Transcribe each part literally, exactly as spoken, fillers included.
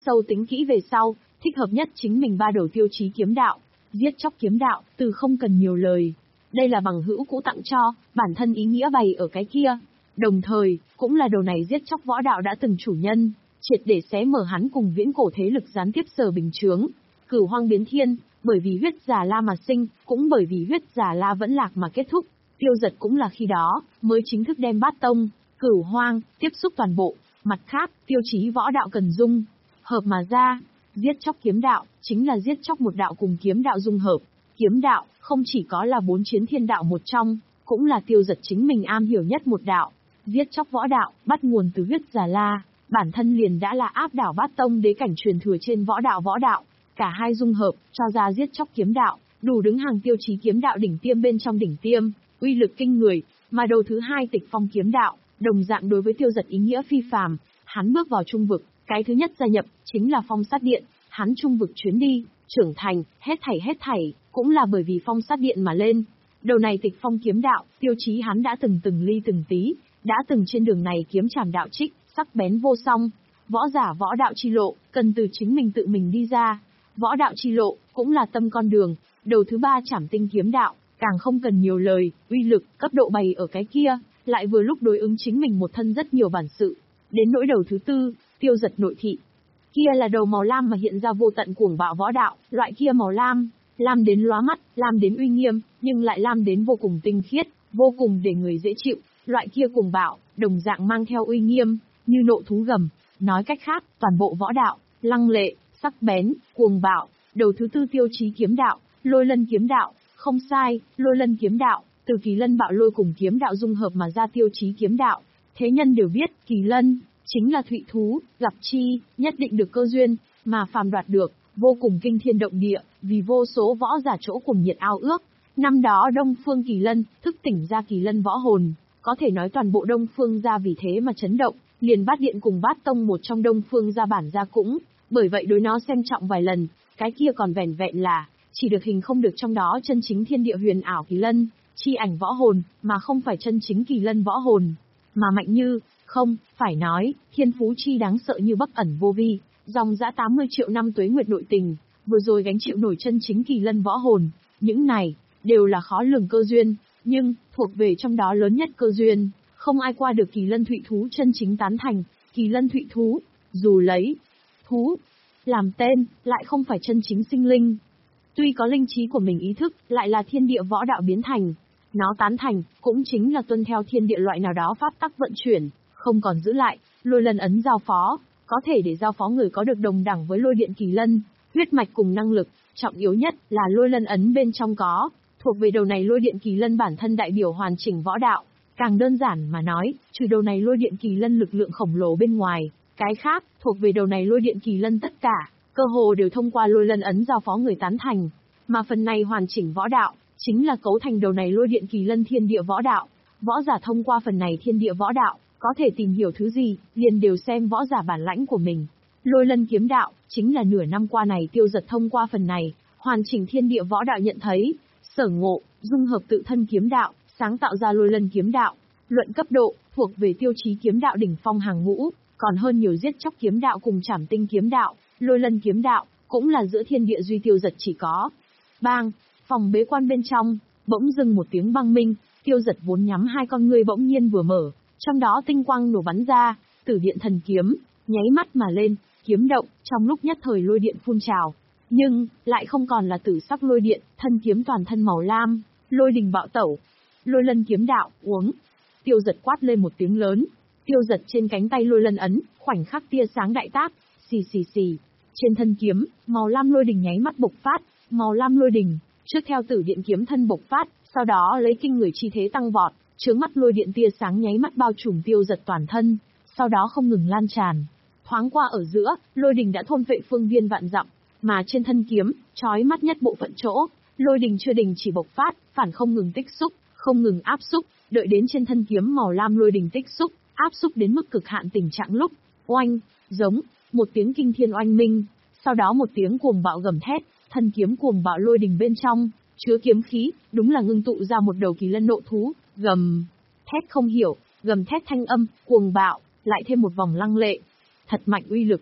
sâu tính kỹ về sau, thích hợp nhất chính mình ba đầu tiêu chí kiếm đạo. Giết chóc kiếm đạo, từ không cần nhiều lời. Đây là bằng hữu cũ tặng cho, bản thân ý nghĩa bày ở cái kia. Đồng thời, cũng là đầu này giết chóc võ đạo đã từng chủ nhân, triệt để xé mở hắn cùng viễn cổ thế lực gián tiếp Sở bình chướng. Cửu hoang biến thiên, bởi vì huyết Già La mà sinh, cũng bởi vì huyết Già La vẫn lạc mà kết thúc. Tiêu Giật cũng là khi đó, mới chính thức đem bát tông, cửu hoang, tiếp xúc toàn bộ. Mặt khác, tiêu chí võ đạo cần dung hợp mà ra. Giết chóc kiếm đạo, chính là giết chóc một đạo cùng kiếm đạo dung hợp. Kiếm đạo, không chỉ có là bốn chiến thiên đạo một trong, cũng là Tiêu Giật chính mình am hiểu nhất một đạo. Giết chóc võ đạo, bắt nguồn từ huyết Già La, bản thân liền đã là áp đảo bát tông đế cảnh truyền thừa trên võ đạo võ đạo. Cả hai dung hợp, cho ra giết chóc kiếm đạo, đủ đứng hàng tiêu chí kiếm đạo đỉnh tiêm bên trong đỉnh tiêm, uy lực kinh người. Mà đầu thứ hai Tịch Phong kiếm đạo, đồng dạng đối với Tiêu Giật ý nghĩa phi phàm. Hắn bước vào trung vực, cái thứ nhất gia nhập, chính là Phong Sát Điện. Hắn trung vực chuyến đi, trưởng thành, hết thảy hết thảy, cũng là bởi vì Phong Sát Điện mà lên. Đầu này Tịch Phong kiếm đạo, tiêu chí hắn đã từng từng ly từng tí, đã từng trên đường này kiếm trảm đạo trích, sắc bén vô song. Võ giả võ đạo chi lộ, cần từ chính mình tự mình đi ra. Võ đạo chi lộ, cũng là tâm con đường. Đầu thứ ba Trảm Tinh kiếm đạo, càng không cần nhiều lời, uy lực, cấp độ bày ở cái kia, lại vừa lúc đối ứng chính mình một thân rất nhiều bản sự. Đến nỗi đầu thứ tư, Tiêu Giật nội thị. Kia là đầu màu lam mà hiện ra vô tận cuồng bạo võ đạo, loại kia màu lam, lam đến lóa mắt, lam đến uy nghiêm, nhưng lại lam đến vô cùng tinh khiết, vô cùng để người dễ chịu, loại kia cuồng bạo, đồng dạng mang theo uy nghiêm, như nộ thú gầm. Nói cách khác, toàn bộ võ đạo, lăng lệ, sắc bén, cuồng bạo. Đầu thứ tư tiêu chí kiếm đạo, Lôi Lân kiếm đạo, không sai, Lôi Lân kiếm đạo, từ Kỳ Lân bạo lôi cùng kiếm đạo dung hợp mà ra tiêu chí kiếm đạo. Thế nhân đều biết, Kỳ Lân chính là thụy thú, gặp chi, nhất định được cơ duyên, mà phàm đoạt được, vô cùng kinh thiên động địa, vì vô số võ giả chỗ cùng nhiệt ao ước. Năm đó Đông Phương Kỳ Lân, thức tỉnh ra Kỳ Lân võ hồn, có thể nói toàn bộ Đông Phương gia vì thế mà chấn động, liền Bát Điện cùng Bát Tông một trong Đông Phương gia bản gia cũng, bởi vậy đối nó xem trọng vài lần, cái kia còn vẻn vẹn là, chỉ được hình không được trong đó chân chính thiên địa huyền ảo Kỳ Lân, chi ảnh võ hồn, mà không phải chân chính Kỳ Lân võ hồn. Mà mạnh như, không, phải nói, thiên phú chi đáng sợ như Bắc Ẩn Vô Vi, dòng dã tám mươi triệu năm tuế nguyệt nội tình, vừa rồi gánh chịu nổi chân chính Kỳ Lân võ hồn, những này, đều là khó lường cơ duyên, nhưng, thuộc về trong đó lớn nhất cơ duyên, không ai qua được Kỳ Lân thụy thú chân chính tán thành. Kỳ Lân thụy thú, dù lấy thú làm tên, lại không phải chân chính sinh linh. Tuy có linh trí của mình ý thức, lại là thiên địa võ đạo biến thành. Nó tán thành, cũng chính là tuân theo thiên địa loại nào đó pháp tắc vận chuyển, không còn giữ lại. Lôi Lân ấn giao phó, có thể để giao phó người có được đồng đẳng với Lôi Điện Kỳ Lân, huyết mạch cùng năng lực. Trọng yếu nhất là Lôi Lân ấn bên trong có, thuộc về đầu này Lôi Điện Kỳ Lân bản thân đại biểu hoàn chỉnh võ đạo. Càng đơn giản mà nói, trừ đầu này Lôi Điện Kỳ Lân lực lượng khổng lồ bên ngoài, cái khác, thuộc về đầu này Lôi Điện Kỳ Lân tất cả, cơ hồ đều thông qua Lôi Lân ấn giao phó người tán thành. Mà phần này hoàn chỉnh võ đạo, chính là cấu thành đầu này Lôi Điện Kỳ Lân thiên địa võ đạo. Võ giả thông qua phần này thiên địa võ đạo, có thể tìm hiểu thứ gì, liền đều xem võ giả bản lãnh của mình. Lôi Lân kiếm đạo, chính là nửa năm qua này Tiêu Giật thông qua phần này, hoàn chỉnh thiên địa võ đạo nhận thấy, sở ngộ, dung hợp tự thân kiếm đạo, sáng tạo ra Lôi Lân kiếm đạo. Luận cấp độ, thuộc về tiêu chí kiếm đạo đỉnh phong hàng ngũ, còn hơn nhiều giết chóc kiếm đạo cùng Trảm Tinh kiếm đạo. Lôi Lân kiếm đạo, cũng là giữa thiên địa duy Tiêu Giật chỉ có. Bang, phòng bế quan bên trong, bỗng dưng một tiếng băng minh, Tiêu Giật vốn nhắm hai con ngươi bỗng nhiên vừa mở, trong đó tinh quang nổ bắn ra, Tử Điện thần kiếm, nháy mắt mà lên, kiếm động, trong lúc nhất thời lôi điện phun trào, nhưng lại không còn là tử sắc lôi điện, thân kiếm toàn thân màu lam, lôi đình bạo tẩu. Lôi Lân kiếm đạo, uống. Tiêu Giật quát lên một tiếng lớn, Tiêu Giật trên cánh tay Lôi Lân ấn, khoảnh khắc tia sáng đại tác, xì xì xì. Trên thân kiếm, màu lam lôi đình nháy mắt bộc phát, màu lam lôi đình, trước theo Tử Điện kiếm thân bộc phát, sau đó lấy kinh người chi thế tăng vọt, chướng mắt lôi điện tia sáng nháy mắt bao trùm Tiêu Giật toàn thân, sau đó không ngừng lan tràn. Thoáng qua ở giữa, lôi đình đã thôn phệ phương viên vạn dặm, mà trên thân kiếm, chói mắt nhất bộ phận chỗ, lôi đình chưa đình chỉ bộc phát, phản không ngừng tích xúc, không ngừng áp xúc, đợi đến trên thân kiếm màu lam lôi đình tích xúc, áp xúc đến mức cực hạn tình trạng lúc, oanh, giống, một tiếng kinh thiên oanh minh, sau đó một tiếng cuồng bạo gầm thét, thân kiếm cuồng bạo lôi đình bên trong, chứa kiếm khí, đúng là ngưng tụ ra một đầu Kỳ Lân nộ thú, gầm, thét không hiểu, gầm thét thanh âm, cuồng bạo, lại thêm một vòng lăng lệ, thật mạnh uy lực.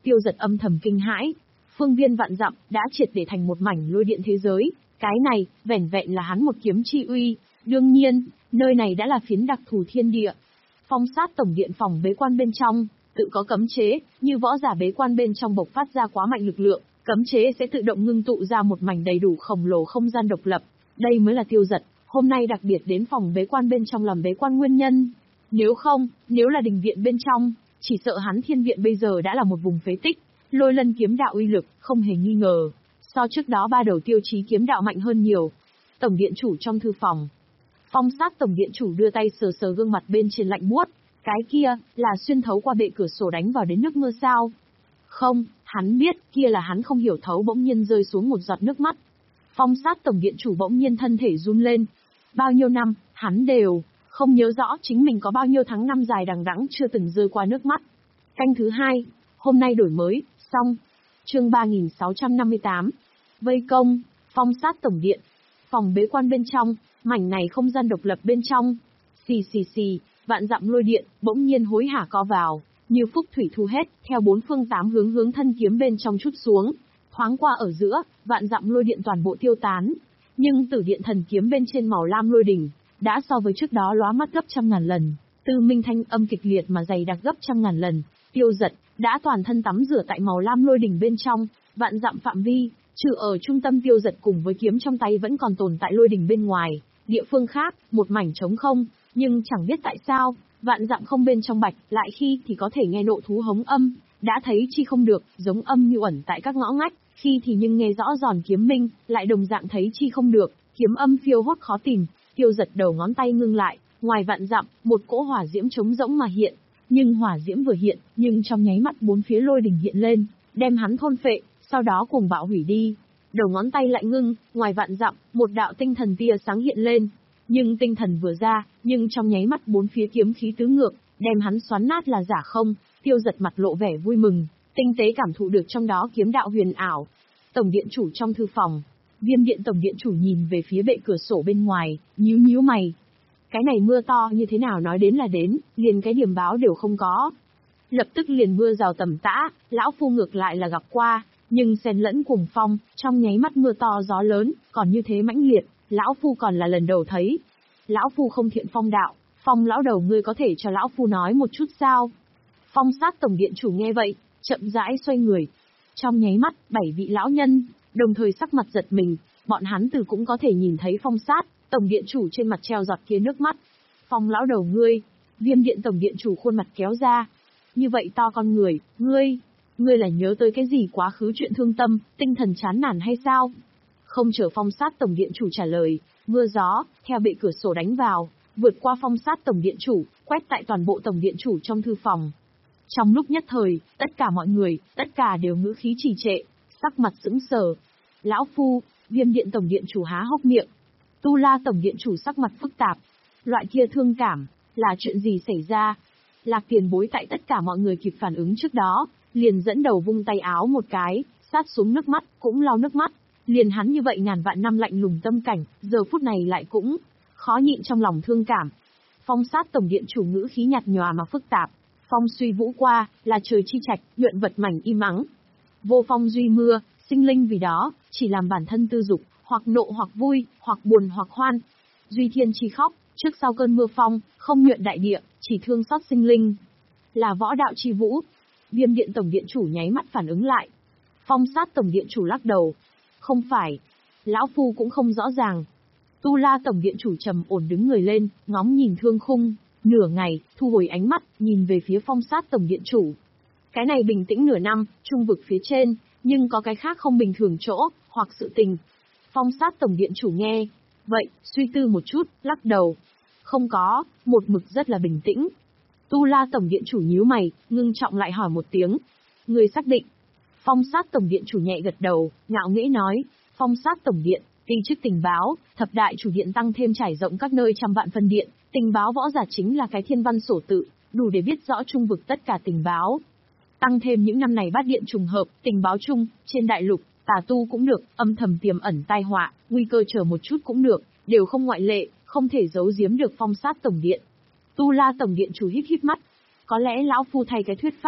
Tiêu Dật âm thầm kinh hãi. Phương viên vạn dặm đã triệt để thành một mảnh lôi điện thế giới, cái này, vẻn vẹn là hắn một kiếm chi uy. Đương nhiên, nơi này đã là phiến đặc thù thiên địa. Phong sát tổng điện phòng bế quan bên trong, tự có cấm chế, như võ giả bế quan bên trong bộc phát ra quá mạnh lực lượng, cấm chế sẽ tự động ngưng tụ ra một mảnh đầy đủ khổng lồ không gian độc lập. Đây mới là Tiêu Dật hôm nay đặc biệt đến phòng bế quan bên trong làm bế quan nguyên nhân. Nếu không, nếu là đình viện bên trong, chỉ sợ hắn thiên viện bây giờ đã là một vùng phế tích. Lôi Lân kiếm đạo uy lực, không hề nghi ngờ, so trước đó ba đầu tiêu chí kiếm đạo mạnh hơn nhiều. Tổng điện chủ trong thư phòng. Phong sát tổng điện chủ đưa tay sờ sờ gương mặt bên trên lạnh buốt. Cái kia, là xuyên thấu qua bệ cửa sổ đánh vào đến nước mưa sao? Không, hắn biết, kia là hắn không hiểu thấu bỗng nhiên rơi xuống một giọt nước mắt. Phong sát tổng điện chủ bỗng nhiên thân thể run lên. Bao nhiêu năm, hắn đều không nhớ rõ chính mình có bao nhiêu tháng năm dài đằng đẵng chưa từng rơi qua nước mắt. Canh thứ hai, hôm nay đổi mới, xong. Chương ba nghìn sáu trăm năm mươi tám. Vây công, phong sát tổng điện. Phòng bế quan bên trong, mảnh này không gian độc lập bên trong. Xì xì xì, vạn dặm lôi điện, bỗng nhiên hối hả co vào, như phúc thủy thu hết, theo bốn phương tám hướng hướng thân kiếm bên trong chút xuống. Thoáng qua ở giữa, vạn dặm lôi điện toàn bộ tiêu tán. Nhưng tử điện thần kiếm bên trên màu lam lôi đỉnh, đã so với trước đó lóa mắt gấp trăm ngàn lần. Tư minh thanh âm kịch liệt mà dày đặc gấp trăm ngàn lần. Tiêu Dật đã toàn thân tắm rửa tại màu lam lôi đỉnh bên trong, vạn dặm phạm vi, trừ ở trung tâm Tiêu Dật cùng với kiếm trong tay vẫn còn tồn tại lôi đỉnh bên ngoài, địa phương khác, một mảnh trống không, nhưng chẳng biết tại sao, vạn dặm không bên trong bạch, lại khi thì có thể nghe nộ thú hống âm, đã thấy chi không được, giống âm như ẩn tại các ngõ ngách, khi thì nhưng nghe rõ giòn kiếm minh, lại đồng dạng thấy chi không được, kiếm âm phiêu hốt khó tìm. Tiêu Dật đầu ngón tay ngưng lại, ngoài vạn dặm, một cỗ hỏa diễm trống rỗng mà hiện. Nhưng hỏa diễm vừa hiện, nhưng trong nháy mắt bốn phía lôi đỉnh hiện lên, đem hắn thôn phệ, sau đó cùng bạo hủy đi. Đầu ngón tay lại ngưng, ngoài vạn dặm, một đạo tinh thần tia sáng hiện lên. Nhưng tinh thần vừa ra, nhưng trong nháy mắt bốn phía kiếm khí tứ ngược, đem hắn xoắn nát là giả không. Tiêu Dật mặt lộ vẻ vui mừng, tinh tế cảm thụ được trong đó kiếm đạo huyền ảo. Tổng điện chủ trong thư phòng. Viêm điện tổng điện chủ nhìn về phía bệ cửa sổ bên ngoài, nhíu nhíu mày. Cái này mưa to như thế nào nói đến là đến, liền cái điểm báo đều không có. Lập tức liền mưa rào tầm tã, lão phu ngược lại là gặp qua, nhưng xen lẫn cùng phong, trong nháy mắt mưa to gió lớn, còn như thế mãnh liệt, lão phu còn là lần đầu thấy. Lão phu không thiện phong đạo, Phong lão đầu ngươi có thể cho lão phu nói một chút sao? Phong sát tổng điện chủ nghe vậy, chậm rãi xoay người. Trong nháy mắt, bảy vị lão nhân, đồng thời sắc mặt giật mình, bọn hắn từ cũng có thể nhìn thấy phong sát, tổng điện chủ trên mặt treo giọt kia nước mắt. Phong lão đầu ngươi, Viêm điện tổng điện chủ khuôn mặt kéo ra. Như vậy to con người, ngươi, ngươi là nhớ tới cái gì quá khứ chuyện thương tâm, tinh thần chán nản hay sao? Không chờ phong sát tổng điện chủ trả lời, mưa gió, theo bệ cửa sổ đánh vào, vượt qua phong sát tổng điện chủ, quét tại toàn bộ tổng điện chủ trong thư phòng. Trong lúc nhất thời, tất cả mọi người, tất cả đều ngữ khí trì trệ, sắc mặt sững sờ. Lão phu, Viêm điện tổng điện chủ há hốc miệng. Tu La tổng điện chủ sắc mặt phức tạp. Loại kia thương cảm, là chuyện gì xảy ra? Lạc Tiền Bối tại tất cả mọi người kịp phản ứng trước đó, liền dẫn đầu vung tay áo một cái, sát xuống nước mắt, cũng lau nước mắt. Liền hắn như vậy ngàn vạn năm lạnh lùng tâm cảnh, giờ phút này lại cũng khó nhịn trong lòng thương cảm. Phong sát tổng điện chủ ngữ khí nhạt nhòa mà phức tạp. Phong suy vũ qua, là trời chi trạch, nhuận vật mảnh im ắng. Vô phong duy mưa, sinh linh vì đó, chỉ làm bản thân tư dục, hoặc nộ hoặc vui, hoặc buồn hoặc hoan. Duy thiên chi khóc, trước sau cơn mưa phong, không nhuận đại địa, chỉ thương xót sinh linh. Là võ đạo chi vũ. Viêm điện tổng điện chủ nháy mắt phản ứng lại. Phong sát tổng điện chủ lắc đầu. Không phải. Lão phu cũng không rõ ràng. Tu La tổng điện chủ trầm ổn đứng người lên, ngóng nhìn thương khung. Nửa ngày, thu hồi ánh mắt, nhìn về phía phong sát tổng điện chủ. Cái này bình tĩnh nửa năm, trung vực phía trên, nhưng có cái khác không bình thường chỗ, hoặc sự tình. Phong sát tổng điện chủ nghe. Vậy, suy tư một chút, lắc đầu. Không có, một mực rất là bình tĩnh. Tu La tổng điện chủ nhíu mày, ngưng trọng lại hỏi một tiếng. Người xác định. Phong sát tổng điện chủ nhẹ gật đầu, ngạo nghễ nói. Phong sát tổng điện, ti chức tình báo, thập đại chủ điện tăng thêm trải rộng các nơi trăm vạn phân điện. Tình báo võ giả chính là cái thiên văn sổ tự, đủ để biết rõ trung vực tất cả tình báo. Tăng thêm những năm này bát điện trùng hợp, tình báo chung, trên đại lục, tà tu cũng được, âm thầm tiềm ẩn tai họa, nguy cơ chờ một chút cũng được, đều không ngoại lệ, không thể giấu giếm được phong sát tổng điện. Tu La tổng điện chủ híp híp mắt. Có lẽ lão phu thay cái thuyết pháp,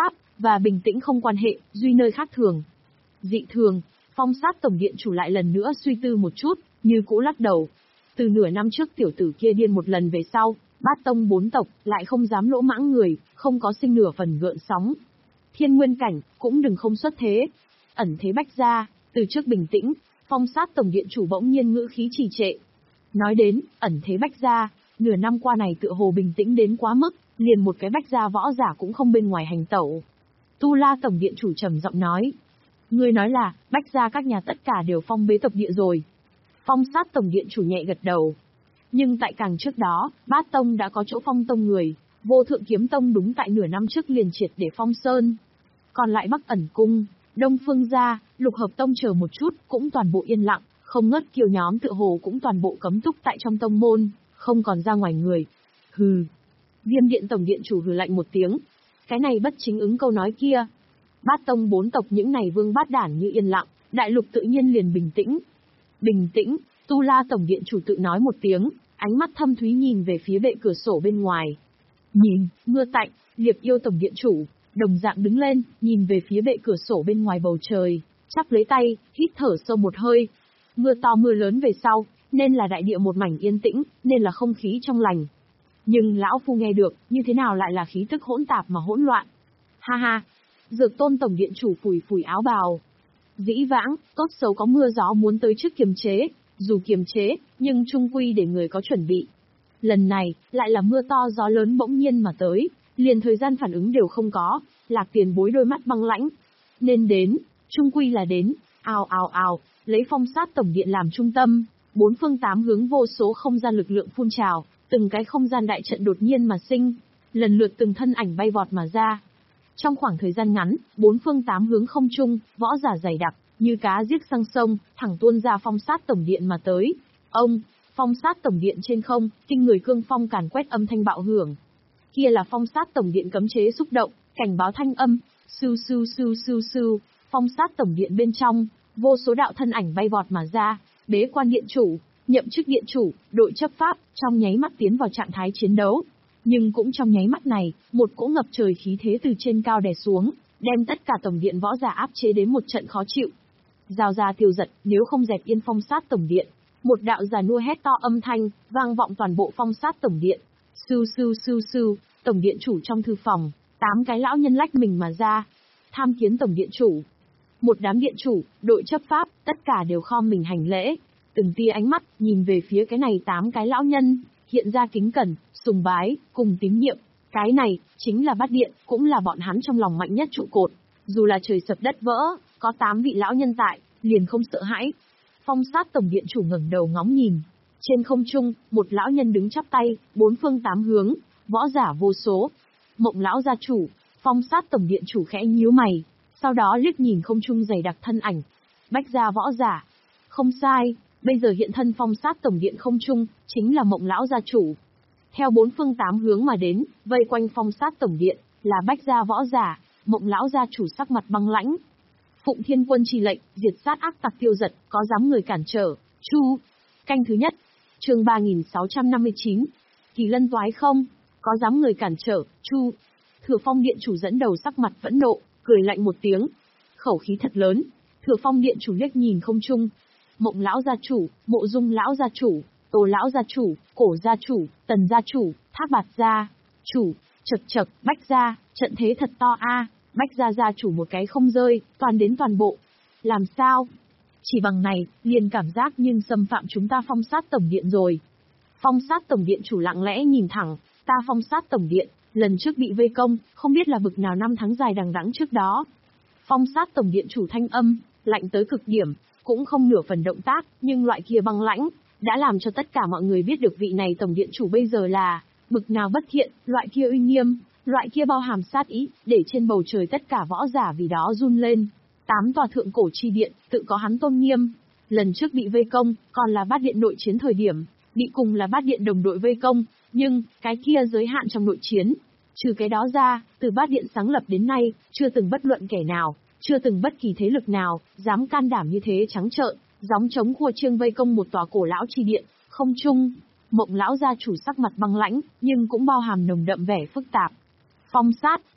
và bình tĩnh không quan hệ, duy nơi khác thường. Dị thường, Phong Sát tổng điện chủ lại lần nữa suy tư một chút, như cũ lắc đầu. Từ nửa năm trước tiểu tử kia điên một lần về sau, bát tông bốn tộc lại không dám lỗ mãng người, không có sinh nửa phần gợn sóng. Thiên nguyên cảnh cũng đừng không xuất thế. Ẩn thế bách gia, từ trước bình tĩnh, Phong Sát tổng điện chủ bỗng nhiên ngữ khí trì trệ. Nói đến ẩn thế bách gia, nửa năm qua này tựa hồ bình tĩnh đến quá mức, liền một cái bách gia võ giả cũng không bên ngoài hành tẩu. Tu La tổng điện chủ trầm giọng nói. Ngươi nói là, bách gia các nhà tất cả đều phong bế tộc địa rồi. Phong Sát tổng điện chủ nhẹ gật đầu. Nhưng tại càng trước đó, bát tông đã có chỗ phong tông người, vô thượng kiếm tông đúng tại nửa năm trước liền triệt để phong sơn. Còn lại Bắc ẩn cung, Đông phương gia, lục hợp tông chờ một chút, cũng toàn bộ yên lặng, không ngớt kiều nhóm tựa hồ cũng toàn bộ cấm túc tại trong tông môn, không còn ra ngoài người. Hừ. Viêm điện tổng điện chủ hừ lạnh một tiếng. Cái này bất chính ứng câu nói kia. Bát tông bốn tộc những này vương bát đản như yên lặng, đại lục tự nhiên liền bình tĩnh. Bình tĩnh, Tu La tổng điện chủ tự nói một tiếng, ánh mắt thâm thúy nhìn về phía bệ cửa sổ bên ngoài. Nhìn, mưa tạnh, Liệp Yêu tổng điện chủ, đồng dạng đứng lên, nhìn về phía bệ cửa sổ bên ngoài bầu trời, chắp lấy tay, hít thở sâu một hơi. Mưa to mưa lớn về sau, nên là đại địa một mảnh yên tĩnh, nên là không khí trong lành. Nhưng lão phu nghe được, như thế nào lại là khí tức hỗn tạp mà hỗn loạn. Ha ha, Dược Tôn tổng điện chủ phủi phủi áo bào. Dĩ vãng, tốt xấu có mưa gió muốn tới trước kiềm chế, dù kiềm chế, nhưng trung quy để người có chuẩn bị. Lần này, lại là mưa to gió lớn bỗng nhiên mà tới, liền thời gian phản ứng đều không có, Lạc Tiền Bối đôi mắt băng lãnh. Nên đến, trung quy là đến, ào ào ào, lấy Phong Sát tổng điện làm trung tâm, bốn phương tám hướng vô số không gian lực lượng phun trào, từng cái không gian đại trận đột nhiên mà sinh, lần lượt từng thân ảnh bay vọt mà ra. Trong khoảng thời gian ngắn, bốn phương tám hướng không trung, võ giả dày đặc, như cá giết sang sông, thẳng tuôn ra Phong Sát tổng điện mà tới. Ông, Phong Sát tổng điện trên không, kinh người cương phong càn quét âm thanh bạo hưởng. Kia là Phong Sát tổng điện cấm chế xúc động, cảnh báo thanh âm, sưu sưu sưu sưu sưu, Phong Sát tổng điện bên trong, vô số đạo thân ảnh bay vọt mà ra, bế quan điện chủ, nhậm chức điện chủ, đội chấp pháp, trong nháy mắt tiến vào trạng thái chiến đấu. Nhưng cũng trong nháy mắt này, một cỗ ngập trời khí thế từ trên cao đè xuống, đem tất cả tổng điện võ giả áp chế đến một trận khó chịu. Rào ra tiêu giật, nếu không dẹp yên Phong Sát tổng điện. Một đạo già nua hét to âm thanh, vang vọng toàn bộ Phong Sát tổng điện. Sưu sưu sưu sưu, tổng điện chủ trong thư phòng, tám cái lão nhân lách mình mà ra. Tham kiến tổng điện chủ. Một đám điện chủ, đội chấp pháp, tất cả đều khom mình hành lễ. Từng tia ánh mắt, nhìn về phía cái này tám cái lão nhân, hiện ra kính cẩn, sùng bái, cùng tín nhiệm. Cái này, chính là bát điện, cũng là bọn hắn trong lòng mạnh nhất trụ cột. Dù là trời sập đất vỡ, có tám vị lão nhân tại, liền không sợ hãi. Phong Sát tổng điện chủ ngẩng đầu ngóng nhìn. Trên không trung, một lão nhân đứng chắp tay, bốn phương tám hướng, võ giả vô số. Mộng lão gia chủ, Phong Sát tổng điện chủ khẽ nhíu mày, sau đó liếc nhìn không trung dày đặc thân ảnh. Bách gia võ giả. Không sai, bây giờ hiện thân Phong Sát tổng điện không trung, chính là Mộng lão gia chủ. Theo bốn phương tám hướng mà đến, vây quanh Phong Sát tổng điện, là Bách gia võ giả, Mộng lão gia chủ sắc mặt băng lãnh. Phụng Thiên quân chi lệnh, diệt sát ác tặc tiêu giật, có dám người cản trở, chu. Canh thứ nhất, chương ba nghìn sáu trăm năm mươi chín. Kỳ lân toái không, có dám người cản trở, chu. Thừa Phong điện chủ dẫn đầu sắc mặt vẫn nộ, cười lạnh một tiếng. Khẩu khí thật lớn, Thừa Phong điện chủ liếc nhìn không trung. Mộng lão gia chủ, Mộ Dung lão gia chủ, Tô lão gia chủ, Cổ gia chủ, Tần gia chủ, Thác Bạt gia chủ, chật chật, Bách gia, trận thế thật to a. Bách gia gia chủ một cái không rơi, toàn đến toàn bộ. Làm sao? Chỉ bằng này, liền cảm giác nhưng xâm phạm chúng ta Phong Sát tổng điện rồi. Phong Sát tổng điện chủ lặng lẽ nhìn thẳng, ta Phong Sát tổng điện, lần trước bị vây công, không biết là bực nào năm tháng dài đằng đẵng trước đó. Phong Sát tổng điện chủ thanh âm, lạnh tới cực điểm, cũng không nửa phần động tác, nhưng loại kia băng lãnh, đã làm cho tất cả mọi người biết được vị này tổng điện chủ bây giờ là bực nào bất thiện, loại kia uy nghiêm, loại kia bao hàm sát ý, để trên bầu trời tất cả võ giả vì đó run lên. Tám tòa thượng cổ chi điện, tự có hắn tôn nghiêm. Lần trước bị vây công, còn là bát điện nội chiến thời điểm, bị cùng là bát điện đồng đội vây công, nhưng, cái kia giới hạn trong nội chiến. Trừ cái đó ra, từ bát điện sáng lập đến nay, chưa từng bất luận kẻ nào, chưa từng bất kỳ thế lực nào, dám can đảm như thế trắng trợn, gióng chống khua chiêng vây công một tòa cổ lão chi điện, không chung. Mộng lão gia chủ sắc mặt băng lãnh, nhưng cũng bao hàm nồng đậm vẻ phức tạp. Phong Sát,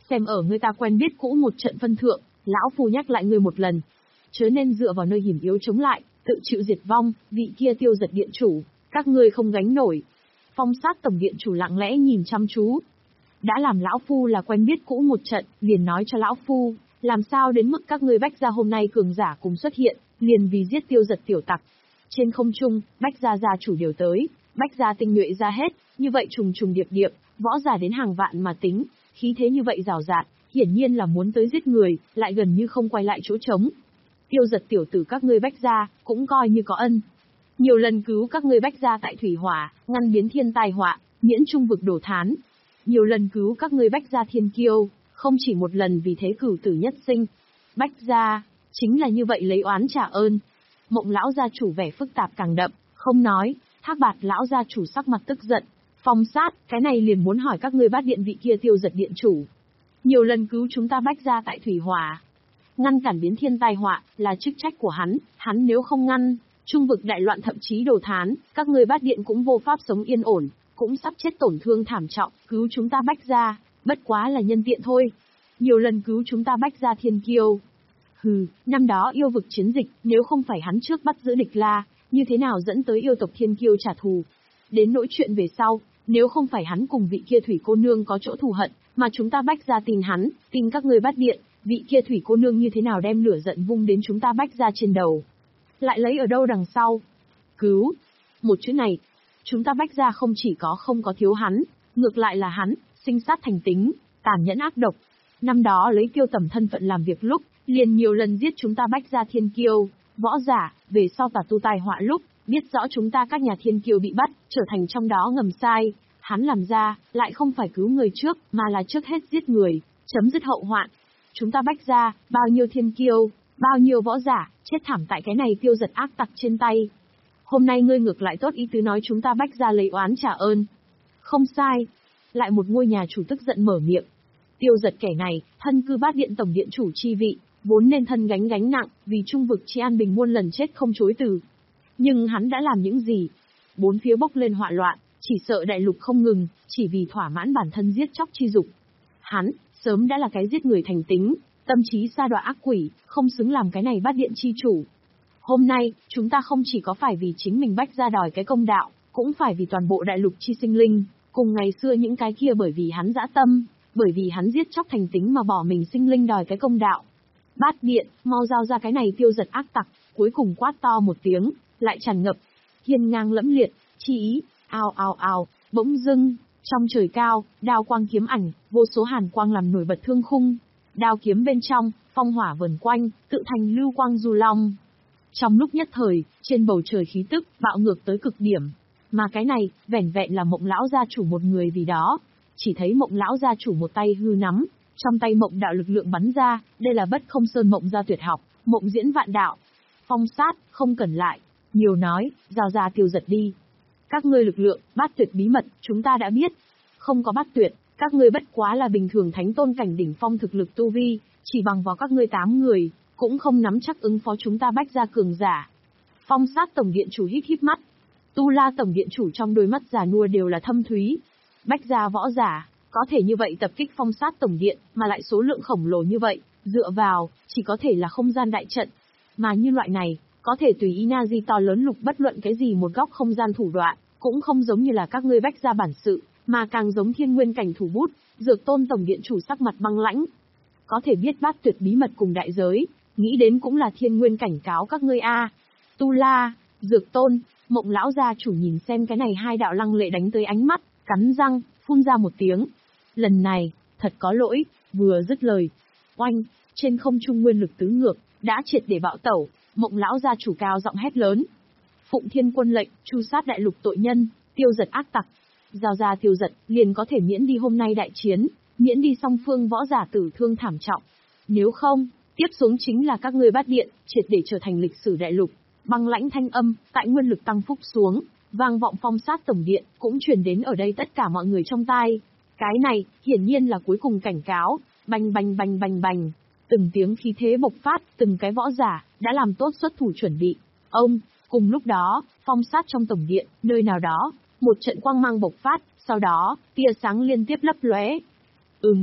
xem ở người ta quen biết cũ một trận phân thượng, lão phu nhắc lại ngươi một lần. Chớ nên dựa vào nơi hiểm yếu chống lại, tự chịu diệt vong, vị kia Tiêu Giật điện chủ, các ngươi không gánh nổi. Phong Sát tổng điện chủ lặng lẽ nhìn chăm chú. Đã làm lão phu là quen biết cũ một trận, liền nói cho lão phu, làm sao đến mức các ngươi Bách gia hôm nay cường giả cùng xuất hiện, liền vì giết Tiêu Giật tiểu tặc. Trên không trung, Bách gia gia chủ đều tới, Bách gia tinh nhuệ ra hết, như vậy trùng trùng điệp điệp, võ giả đến hàng vạn mà tính, khí thế như vậy rào rạt, hiển nhiên là muốn tới giết người, lại gần như không quay lại chỗ trống. Tiêu Giật tiểu tử các ngươi Bách gia, cũng coi như có ân. Nhiều lần cứu các ngươi Bách gia tại thủy hỏa, ngăn biến thiên tai họa, miễn trung vực đổ thán. Nhiều lần cứu các ngươi Bách gia thiên kiêu, không chỉ một lần vì thế cửu tử nhất sinh. Bách gia, chính là như vậy lấy oán trả ơn. Mộng lão gia chủ vẻ phức tạp càng đậm, không nói, Thác Bạt lão gia chủ sắc mặt tức giận. Phong Sát, cái này liền muốn hỏi các ngươi Bát điện vị kia Tiêu Giật điện chủ. Nhiều lần cứu chúng ta Bách gia tại thủy hỏa, ngăn cản biến thiên tai họa, là chức trách của hắn, hắn nếu không ngăn, trung vực đại loạn thậm chí đổ thán, các ngươi Bát điện cũng vô pháp sống yên ổn, cũng sắp chết tổn thương thảm trọng, cứu chúng ta Bách gia, bất quá là nhân tiện thôi. Nhiều lần cứu chúng ta Bách gia thiên kiêu. Hừ, năm đó yêu vực chiến dịch, nếu không phải hắn trước bắt giữ địch la, như thế nào dẫn tới yêu tộc thiên kiêu trả thù. Đến nỗi chuyện về sau, nếu không phải hắn cùng vị kia thủy cô nương có chỗ thù hận, mà chúng ta Bách gia tin hắn, tin các ngươi Bát điện, vị kia thủy cô nương như thế nào đem lửa giận vung đến chúng ta Bách gia trên đầu. Lại lấy ở đâu đằng sau? Cứu. Một chữ này, chúng ta Bách gia không chỉ có không có thiếu hắn, ngược lại là hắn, sinh sát thành tính, tàn nhẫn ác độc. Năm đó lấy Kiêu Tầm thân phận làm việc lúc, liền nhiều lần giết chúng ta Bách gia thiên kiêu, võ giả, về sau tà tu tai họa lúc, biết rõ chúng ta các nhà thiên kiêu bị bắt, trở thành trong đó ngầm sai, hắn làm ra, lại không phải cứu người trước, mà là trước hết giết người, chấm dứt hậu hoạn. Chúng ta Bách gia, bao nhiêu thiên kiêu, bao nhiêu võ giả, chết thảm tại cái này Tiêu Giật ác tặc trên tay. Hôm nay ngươi ngược lại tốt ý tứ nói chúng ta Bách gia lấy oán trả ơn. Không sai. Lại một ngôi nhà chủ tức giận mở miệng. Tiêu Giật kẻ này, thân cư Bát điện tổng điện chủ chi vị, vốn nên thân gánh gánh nặng, vì trung vực chi an bình muôn lần chết không chối từ. Nhưng hắn đã làm những gì? Bốn phía bốc lên họa loạn, chỉ sợ đại lục không ngừng, chỉ vì thỏa mãn bản thân giết chóc chi dục. Hắn, sớm đã là cái giết người thành tính, tâm trí sa đọa ác quỷ, không xứng làm cái này Bát điện chi chủ. Hôm nay, chúng ta không chỉ có phải vì chính mình Bách gia đòi cái công đạo, cũng phải vì toàn bộ đại lục chi sinh linh, cùng ngày xưa những cái kia bởi vì hắn dã tâm, bởi vì hắn giết chóc thành tính mà bỏ mình sinh linh đòi cái công đạo. Bát điện, mau giao ra cái này Tiêu Giật ác tặc, cuối cùng quát to một tiếng, lại tràn ngập, hiên ngang lẫm liệt, chi ý, ao ao ao, bỗng dưng, trong trời cao, đao quang kiếm ảnh, vô số hàn quang làm nổi bật thương khung, đao kiếm bên trong, phong hỏa vần quanh, tự thành lưu quang du long. Trong lúc nhất thời, trên bầu trời khí tức bạo ngược tới cực điểm, mà cái này, vẻn vẹn là Mộng lão gia chủ một người vì đó. Chỉ thấy Mộng lão gia chủ một tay hư nắm, trong tay Mộng đạo lực lượng bắn ra, đây là Bất Không Sơn Mộng gia tuyệt học, Mộng diễn vạn đạo. Phong Sát, không cần lại, nhiều nói, giao ra Tiêu Giật đi. Các ngươi lực lượng, bát tuyệt bí mật, chúng ta đã biết. Không có bát tuyệt, các ngươi bất quá là bình thường thánh tôn cảnh đỉnh phong thực lực tu vi, chỉ bằng vào các ngươi tám người, cũng không nắm chắc ứng phó chúng ta Bách gia cường giả. Phong Sát tổng điện chủ hít hít mắt. Tu La tổng điện chủ trong đôi mắt già nua đều là thâm thúy. Bách gia võ giả, có thể như vậy tập kích Phong Sát tổng điện, mà lại số lượng khổng lồ như vậy, dựa vào, chỉ có thể là không gian đại trận. Mà như loại này, có thể tùy ý na di to lớn lục bất luận cái gì một góc không gian thủ đoạn, cũng không giống như là các ngươi Bách gia bản sự, mà càng giống thiên nguyên cảnh thủ bút. Dược Tôn tổng điện chủ sắc mặt băng lãnh. Có thể biết bát tuyệt bí mật cùng đại giới, nghĩ đến cũng là thiên nguyên cảnh cáo các ngươi a. Tu La, Dược Tôn, Mộng lão gia chủ nhìn xem cái này hai đạo lăng lệ đánh tới ánh mắt, cắn răng, phun ra một tiếng. Lần này, thật có lỗi, vừa dứt lời. Oanh, trên không trung nguyên lực tứ ngược, đã triệt để bạo tẩu, Mộng lão gia chủ cao giọng hét lớn. Phụng Thiên quân lệnh, tru sát đại lục tội nhân, Tiêu Giật ác tặc. Giao ra Tiêu Giật, liền có thể miễn đi hôm nay đại chiến, miễn đi song phương võ giả tử thương thảm trọng. Nếu không, tiếp xuống chính là các ngươi Bát điện, triệt để trở thành lịch sử đại lục. Băng lãnh thanh âm, tại nguyên lực tăng phúc xuống, vang vọng Phong Sát tổng điện, cũng truyền đến ở đây tất cả mọi người trong tai. Cái này, hiển nhiên là cuối cùng cảnh cáo, bành bành bành bành bành. Từng tiếng khí thế bộc phát, từng cái võ giả, đã làm tốt xuất thủ chuẩn bị. Ông, cùng lúc đó, Phong Sát trong tổng điện, nơi nào đó, một trận quang mang bộc phát, sau đó, tia sáng liên tiếp lấp lóe. Ừm,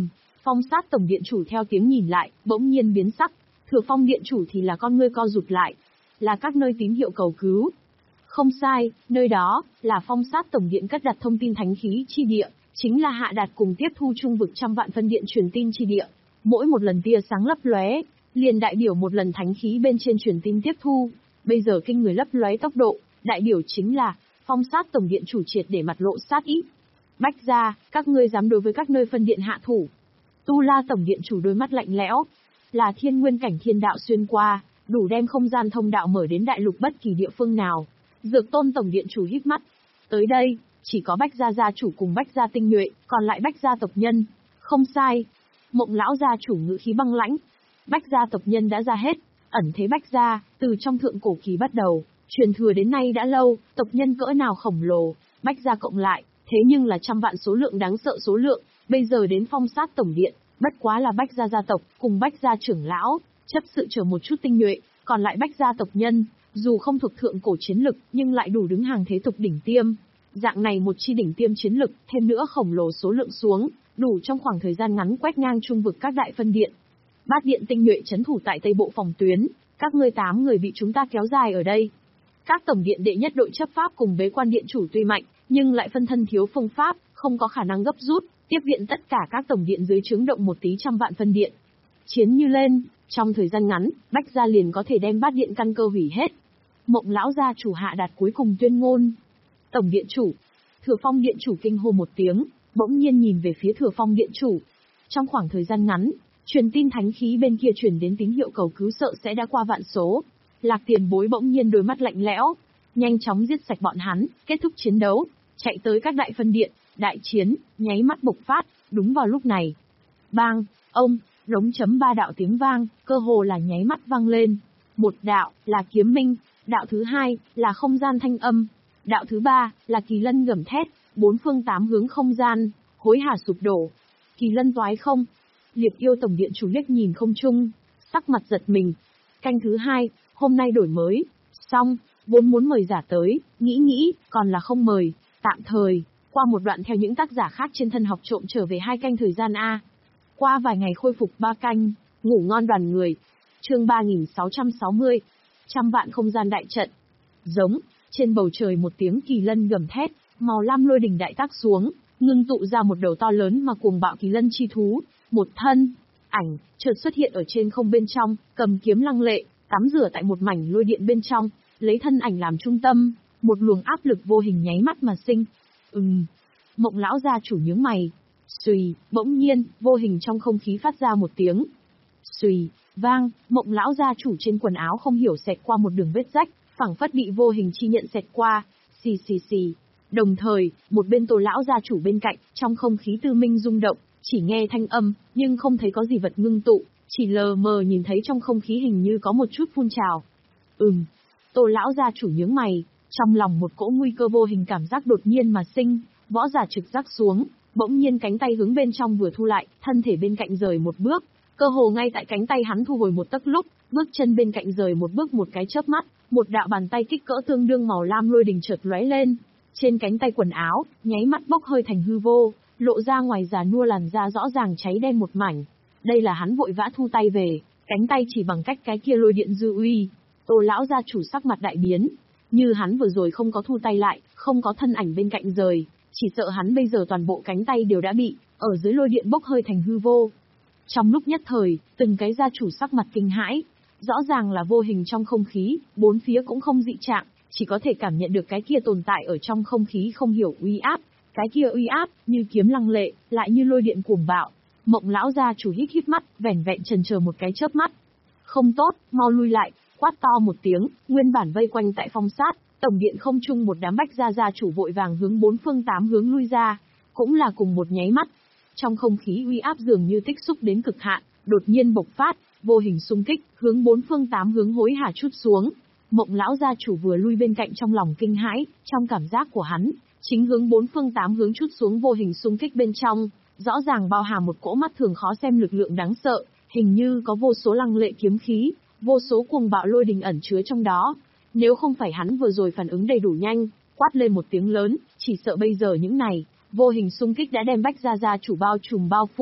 Phong Sát tổng điện chủ theo tiếng nhìn lại, bỗng nhiên biến sắc. Thừa Phong điện chủ thì là con ngươi co rụt lại. Là các nơi tín hiệu cầu cứu. Không sai, nơi đó là Phong Sát tổng điện cất đặt thông tin thánh khí chi địa, chính là Hạ Đạt cùng tiếp thu trung vực trăm vạn phân điện truyền tin chi địa. Mỗi một lần tia sáng lấp lóe, liền đại biểu một lần thánh khí bên trên truyền tin tiếp thu. Bây giờ kinh người lấp lóe tốc độ, đại biểu chính là Phong Sát tổng điện chủ triệt để mặt lộ sát ý. Bách gia, các ngươi dám đối với các nơi phân điện hạ thủ? Tu La tổng điện chủ đôi mắt lạnh lẽo, là thiên nguyên cảnh thiên đạo xuyên qua, đủ đem không gian thông đạo mở đến đại lục bất kỳ địa phương nào. Dược Tôn tổng điện chủ híp mắt, tới đây, chỉ có Bách gia gia chủ cùng Bách gia tinh nhuệ, còn lại Bách gia tộc nhân. Không sai. Mộng lão gia chủ ngữ khí băng lãnh. Bách gia tộc nhân đã ra hết, ẩn thế Bách gia, từ trong thượng cổ kỳ bắt đầu, truyền thừa đến nay đã lâu, tộc nhân cỡ nào khổng lồ, Bách gia cộng lại, thế nhưng là trăm vạn số lượng đáng sợ số lượng, bây giờ đến Phong Sát tổng điện, bất quá là Bách gia gia tộc, cùng Bách gia trưởng lão, chấp sự chờ một chút tinh nhuệ, còn lại Bách gia tộc nhân, dù không thuộc thượng cổ chiến lực, nhưng lại đủ đứng hàng thế tục đỉnh tiêm. Dạng này một chi đỉnh tiêm chiến lực, thêm nữa khổng lồ số lượng xuống, đủ trong khoảng thời gian ngắn quét ngang trung vực các đại phân điện. Bát điện tinh nhuệ trấn thủ tại Tây Bộ phòng tuyến, các ngươi tám người bị chúng ta kéo dài ở đây. Các tổng điện đệ nhất đội chấp pháp cùng bế quan điện chủ tuy mạnh, nhưng lại phân thân thiếu phương pháp, không có khả năng gấp rút, tiếp viện tất cả các tổng điện dưới trướng động một tí trăm vạn phân điện. Chiến như lên, trong thời gian ngắn, Bách gia liền có thể đem bát điện căn cơ hủy hết. Mộng lão gia chủ Hạ Đạt cuối cùng tuyên ngôn. Tổng điện chủ, Thừa Phong điện chủ kinh hô một tiếng, bỗng nhiên nhìn về phía Thừa Phong điện chủ. Trong khoảng thời gian ngắn, truyền tin thánh khí bên kia truyền đến tín hiệu cầu cứu sợ sẽ đã qua vạn số. Lạc Tiền Bối bỗng nhiên đôi mắt lạnh lẽo, nhanh chóng giết sạch bọn hắn, kết thúc chiến đấu, chạy tới các đại phân điện, đại chiến, nháy mắt bộc phát, đúng vào lúc này. Bang, ông, rống chấm ba đạo tiếng vang, cơ hồ là nháy mắt vang lên. Một đạo, là kiếm minh, đạo thứ hai, là không gian thanh âm, đạo thứ ba, là kỳ lân gầm thét, bốn phương tám hướng không gian, hối hả sụp đổ. Kỳ lân toái không, Liệt yêu tổng điện chủ liếc nhìn không trung, sắc mặt giật mình. Canh thứ hai, hôm nay đổi mới, xong, vốn muốn mời giả tới, nghĩ nghĩ, còn là không mời, tạm thời, qua một đoạn theo những tác giả khác trên thân học trộm trở về hai canh thời gian A. Qua vài ngày khôi phục ba canh, ngủ ngon đoàn người. Chương ba nghìn sáu trăm sáu mươi, trăm vạn không gian đại trận. Giống, trên bầu trời một tiếng kỳ lân gầm thét, màu lam lôi đỉnh đại tác xuống, ngưng tụ ra một đầu to lớn mà cuồng bạo kỳ lân chi thú, một thân, ảnh, chợt xuất hiện ở trên không bên trong, cầm kiếm lăng lệ, tắm rửa tại một mảnh lôi điện bên trong, lấy thân ảnh làm trung tâm, một luồng áp lực vô hình nháy mắt mà sinh. Ừm. Mộng lão gia chủ nhướng mày. Xùy, bỗng nhiên, vô hình trong không khí phát ra một tiếng. Xùy, vang, mộng lão gia chủ trên quần áo không hiểu xẹt qua một đường vết rách, phảng phất bị vô hình chi nhận xẹt qua. Xì xì xì. Đồng thời, một bên Tô lão gia chủ bên cạnh, trong không khí tư minh rung động, chỉ nghe thanh âm, nhưng không thấy có gì vật ngưng tụ, chỉ lờ mờ nhìn thấy trong không khí hình như có một chút phun trào. Ừm. Tô lão gia chủ nhướng mày, trong lòng một cỗ nguy cơ vô hình cảm giác đột nhiên mà sinh, võ giả trực giác xuống, bỗng nhiên cánh tay hướng bên trong vừa thu lại, thân thể bên cạnh rời một bước, cơ hồ ngay tại cánh tay hắn thu hồi một tấc lúc, bước chân bên cạnh rời một bước một cái chớp mắt, một đạo bàn tay kích cỡ tương đương màu lam lôi đình chợt lóe lên, trên cánh tay quần áo, nháy mắt bốc hơi thành hư vô, lộ ra ngoài già nua làn da rõ ràng cháy đen một mảnh. Đây là hắn vội vã thu tay về, cánh tay chỉ bằng cách cái kia lôi điện dư uy. Tô lão gia chủ sắc mặt đại biến, như hắn vừa rồi không có thu tay lại, không có thân ảnh bên cạnh rời, chỉ sợ hắn bây giờ toàn bộ cánh tay đều đã bị, ở dưới lôi điện bốc hơi thành hư vô. Trong lúc nhất thời, từng cái gia chủ sắc mặt kinh hãi, rõ ràng là vô hình trong không khí, bốn phía cũng không dị trạng, chỉ có thể cảm nhận được cái kia tồn tại ở trong không khí không hiểu uy áp, cái kia uy áp, như kiếm lăng lệ, lại như lôi điện cuồng bạo. Mộng lão gia chủ hít hít mắt, vẻn vẹn chần chờ một cái chớp mắt. Không tốt, mau lui lại, quát to một tiếng, nguyên bản vây quanh tại Phong Sát, tổng điện không trung một đám Bách gia gia chủ vội vàng hướng bốn phương tám hướng lui ra, cũng là cùng một nháy mắt. Trong không khí uy áp dường như tích xúc đến cực hạn, đột nhiên bộc phát, vô hình xung kích, hướng bốn phương tám hướng hối hả chút xuống. Mộng lão gia chủ vừa lui bên cạnh trong lòng kinh hãi, trong cảm giác của hắn, chính hướng bốn phương tám hướng chút xuống vô hình xung kích bên trong, rõ ràng bao hàm một cỗ mắt thường khó xem lực lượng đáng sợ, hình như có vô số lăng lệ kiếm khí, vô số cuồng bạo lôi đình ẩn chứa trong đó. Nếu không phải hắn vừa rồi phản ứng đầy đủ nhanh, quát lên một tiếng lớn, chỉ sợ bây giờ những này, vô hình xung kích đã đem Bách gia gia chủ bao trùm bao phủ,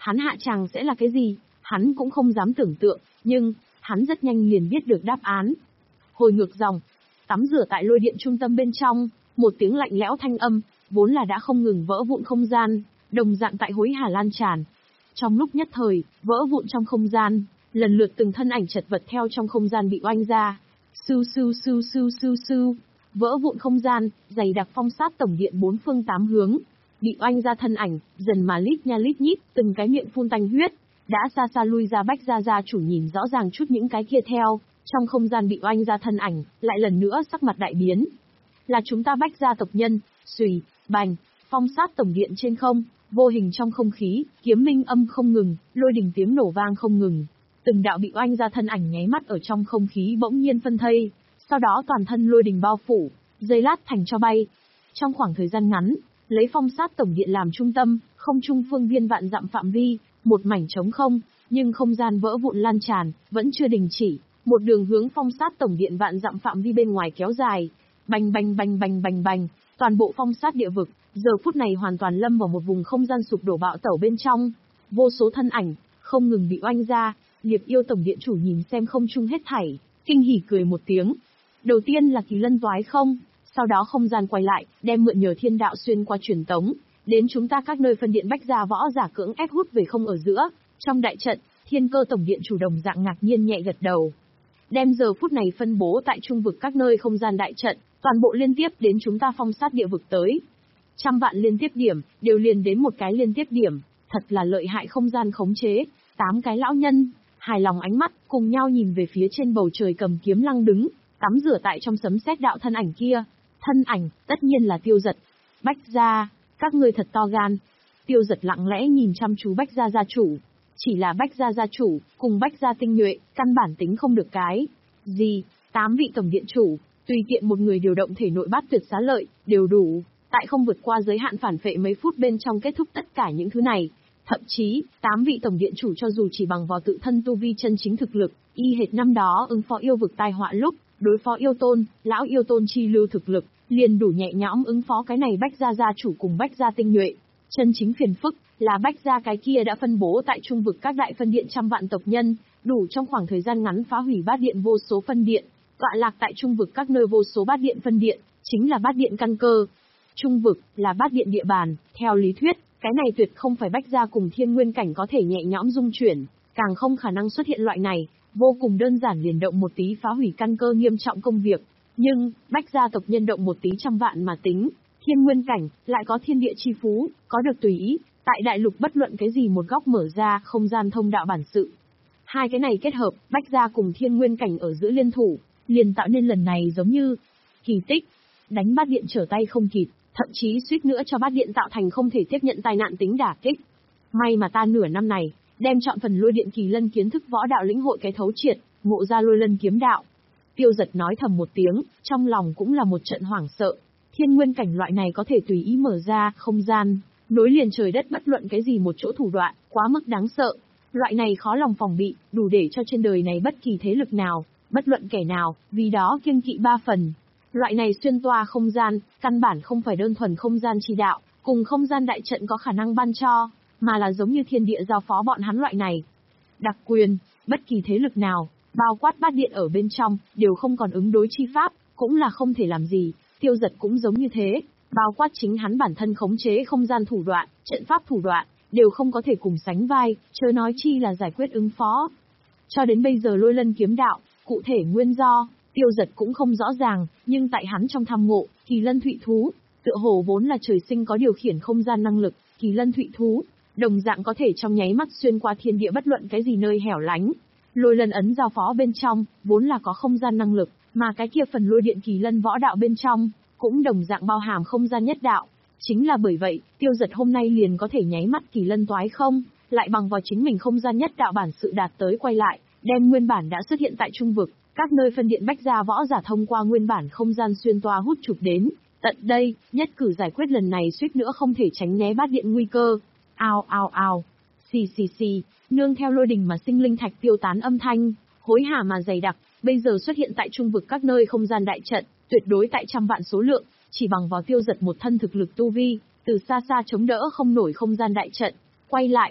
Hắn hạ tràng sẽ là cái gì, hắn cũng không dám tưởng tượng, nhưng, hắn rất nhanh liền biết được đáp án. Hồi ngược dòng, tắm rửa tại lôi điện trung tâm bên trong, một tiếng lạnh lẽo thanh âm, vốn là đã không ngừng vỡ vụn không gian, đồng dạng tại hối hả lan tràn. Trong lúc nhất thời, vỡ vụn trong không gian, lần lượt từng thân ảnh chật vật theo trong không gian bị oanh ra. Sưu sưu sưu sưu sưu sưu, vỡ vụn không gian, dày đặc phong sát tổng điện bốn phương tám hướng. Bị oanh ra thân ảnh, dần mà lít nha lít nhít, từng cái miệng phun tanh huyết, đã xa xa lui ra. Bách gia gia chủ nhìn rõ ràng chút những cái kia theo, trong không gian bị oanh ra thân ảnh, lại lần nữa sắc mặt đại biến. Là chúng ta Bách gia tộc nhân, xùy, bành, phong sát tổng điện trên không, vô hình trong không khí, kiếm minh âm không ngừng, lôi đình tiếng nổ vang không ngừng. Từng đạo bị oanh ra thân ảnh nháy mắt ở trong không khí bỗng nhiên phân thây, sau đó toàn thân lôi đình bao phủ, giây lát thành cho bay. Trong khoảng thời gian ngắn, lấy phong sát tổng điện làm trung tâm, không trung phương viên vạn dặm phạm vi, một mảnh trống không, nhưng không gian vỡ vụn lan tràn, vẫn chưa đình chỉ, một đường hướng phong sát tổng điện vạn dặm phạm vi bên ngoài kéo dài, bành bành bành bành bành bành, toàn bộ phong sát địa vực, giờ phút này hoàn toàn lâm vào một vùng không gian sụp đổ bạo tẩu bên trong, vô số thân ảnh, không ngừng bị oanh ra. Liệp yêu tổng điện chủ nhìn xem không trung hết thảy, kinh hỉ cười một tiếng. Đầu tiên là kỳ lân toái không, sau đó không gian quay lại, đem mượn nhờ thiên đạo xuyên qua truyền tống, đến chúng ta các nơi phân điện Bách gia võ giả cưỡng ép hút về không ở giữa. Trong đại trận, thiên cơ tổng điện chủ đồng dạng ngạc nhiên nhẹ gật đầu. Đem giờ phút này phân bố tại trung vực các nơi không gian đại trận, toàn bộ liên tiếp đến chúng ta phong sát địa vực tới. Trăm vạn liên tiếp điểm, đều liền đến một cái liên tiếp điểm, thật là lợi hại không gian khống chế. Tám cái lão nhân, hài lòng ánh mắt, cùng nhau nhìn về phía trên bầu trời cầm kiếm lăng đứng, tắm rửa tại trong sấm sét đạo thân ảnh kia. Thân ảnh, tất nhiên là Tiêu Dật. Bách gia, các ngươi thật to gan. Tiêu Dật lặng lẽ nhìn chăm chú Bách gia gia chủ. Chỉ là Bách gia gia chủ, cùng Bách gia tinh nhuệ, căn bản tính không được cái gì. Tám vị tổng điện chủ, tùy tiện một người điều động thể nội bát tuyệt xá lợi, đều đủ, tại không vượt qua giới hạn phản phệ mấy phút bên trong kết thúc tất cả những thứ này. Thậm chí, tám vị tổng điện chủ cho dù chỉ bằng vào tự thân tu vi chân chính thực lực, y hệt năm đó ứng phó yêu vực tai họa lúc, đối phó yêu tôn, lão yêu tôn chi lưu thực lực, liền đủ nhẹ nhõm ứng phó cái này Bách gia gia chủ cùng Bách gia tinh nhuệ. Chân chính phiền phức, là Bách gia cái kia đã phân bố tại trung vực các đại phân điện trăm vạn tộc nhân, đủ trong khoảng thời gian ngắn phá hủy bát điện vô số phân điện, tọa lạc tại trung vực các nơi vô số bát điện phân điện, chính là bát điện căn cơ. Trung vực, là bát điện địa bàn, theo lý thuyết, cái này tuyệt không phải Bách gia cùng thiên nguyên cảnh có thể nhẹ nhõm dung chuyển, càng không khả năng xuất hiện loại này, vô cùng đơn giản liền động một tí phá hủy căn cơ nghiêm trọng công việc. Nhưng, Bách gia tộc nhân động một tí trăm vạn mà tính, thiên nguyên cảnh, lại có thiên địa chi phú, có được tùy ý, tại đại lục bất luận cái gì một góc mở ra không gian thông đạo bản sự. Hai cái này kết hợp, Bách gia cùng thiên nguyên cảnh ở giữa liên thủ, liền tạo nên lần này giống như kỳ tích, đánh bát điện trở tay không kịp, thậm chí suýt nữa cho bát điện tạo thành không thể tiếp nhận tai nạn tính đả kích. May mà ta nửa năm này, đem chọn phần lôi điện kỳ lân kiến thức võ đạo lĩnh hội cái thấu triệt, ngộ ra lôi lân kiếm đạo. Tiêu Dật nói thầm một tiếng, trong lòng cũng là một trận hoảng sợ. Thiên nguyên cảnh loại này có thể tùy ý mở ra không gian, nối liền trời đất bất luận cái gì một chỗ thủ đoạn, quá mức đáng sợ. Loại này khó lòng phòng bị, đủ để cho trên đời này bất kỳ thế lực nào, bất luận kẻ nào, vì đó kiêng kỵ ba phần. Loại này xuyên toa không gian, căn bản không phải đơn thuần không gian chi đạo, cùng không gian đại trận có khả năng ban cho, mà là giống như thiên địa giao phó bọn hắn loại này. Đặc quyền, bất kỳ thế lực nào, bao quát bát điện ở bên trong, đều không còn ứng đối chi pháp, cũng là không thể làm gì. Tiêu Dật cũng giống như thế, bao quát chính hắn bản thân khống chế không gian thủ đoạn, trận pháp thủ đoạn, đều không có thể cùng sánh vai, chớ nói chi là giải quyết ứng phó. Cho đến bây giờ lôi lân kiếm đạo, cụ thể nguyên do, Tiêu Dật cũng không rõ ràng, nhưng tại hắn trong tham ngộ, kỳ lân thụy thú, tựa hồ vốn là trời sinh có điều khiển không gian năng lực, kỳ lân thụy thú, đồng dạng có thể trong nháy mắt xuyên qua thiên địa bất luận cái gì nơi hẻo lánh. Lôi lân ấn giao phó bên trong, vốn là có không gian năng lực, mà cái kia phần lôi điện kỳ lân võ đạo bên trong, cũng đồng dạng bao hàm không gian nhất đạo. Chính là bởi vậy, Tiêu Dật hôm nay liền có thể nháy mắt kỳ lân toái không, lại bằng vào chính mình không gian nhất đạo bản sự đạt tới quay lại, đem nguyên bản đã xuất hiện tại trung vực, các nơi phân điện Bách gia võ giả thông qua nguyên bản không gian xuyên toa hút chụp đến. Tận đây, nhất cử giải quyết lần này suýt nữa không thể tránh né bát điện nguy cơ. Ao ao ao, xì xì xì, nương theo lôi đình mà sinh linh thạch tiêu tán âm thanh, hối hả mà dày đặc, bây giờ xuất hiện tại trung vực các nơi không gian đại trận, tuyệt đối tại trăm vạn số lượng, chỉ bằng vào Tiêu Dật một thân thực lực tu vi, từ xa xa chống đỡ không nổi không gian đại trận. Quay lại,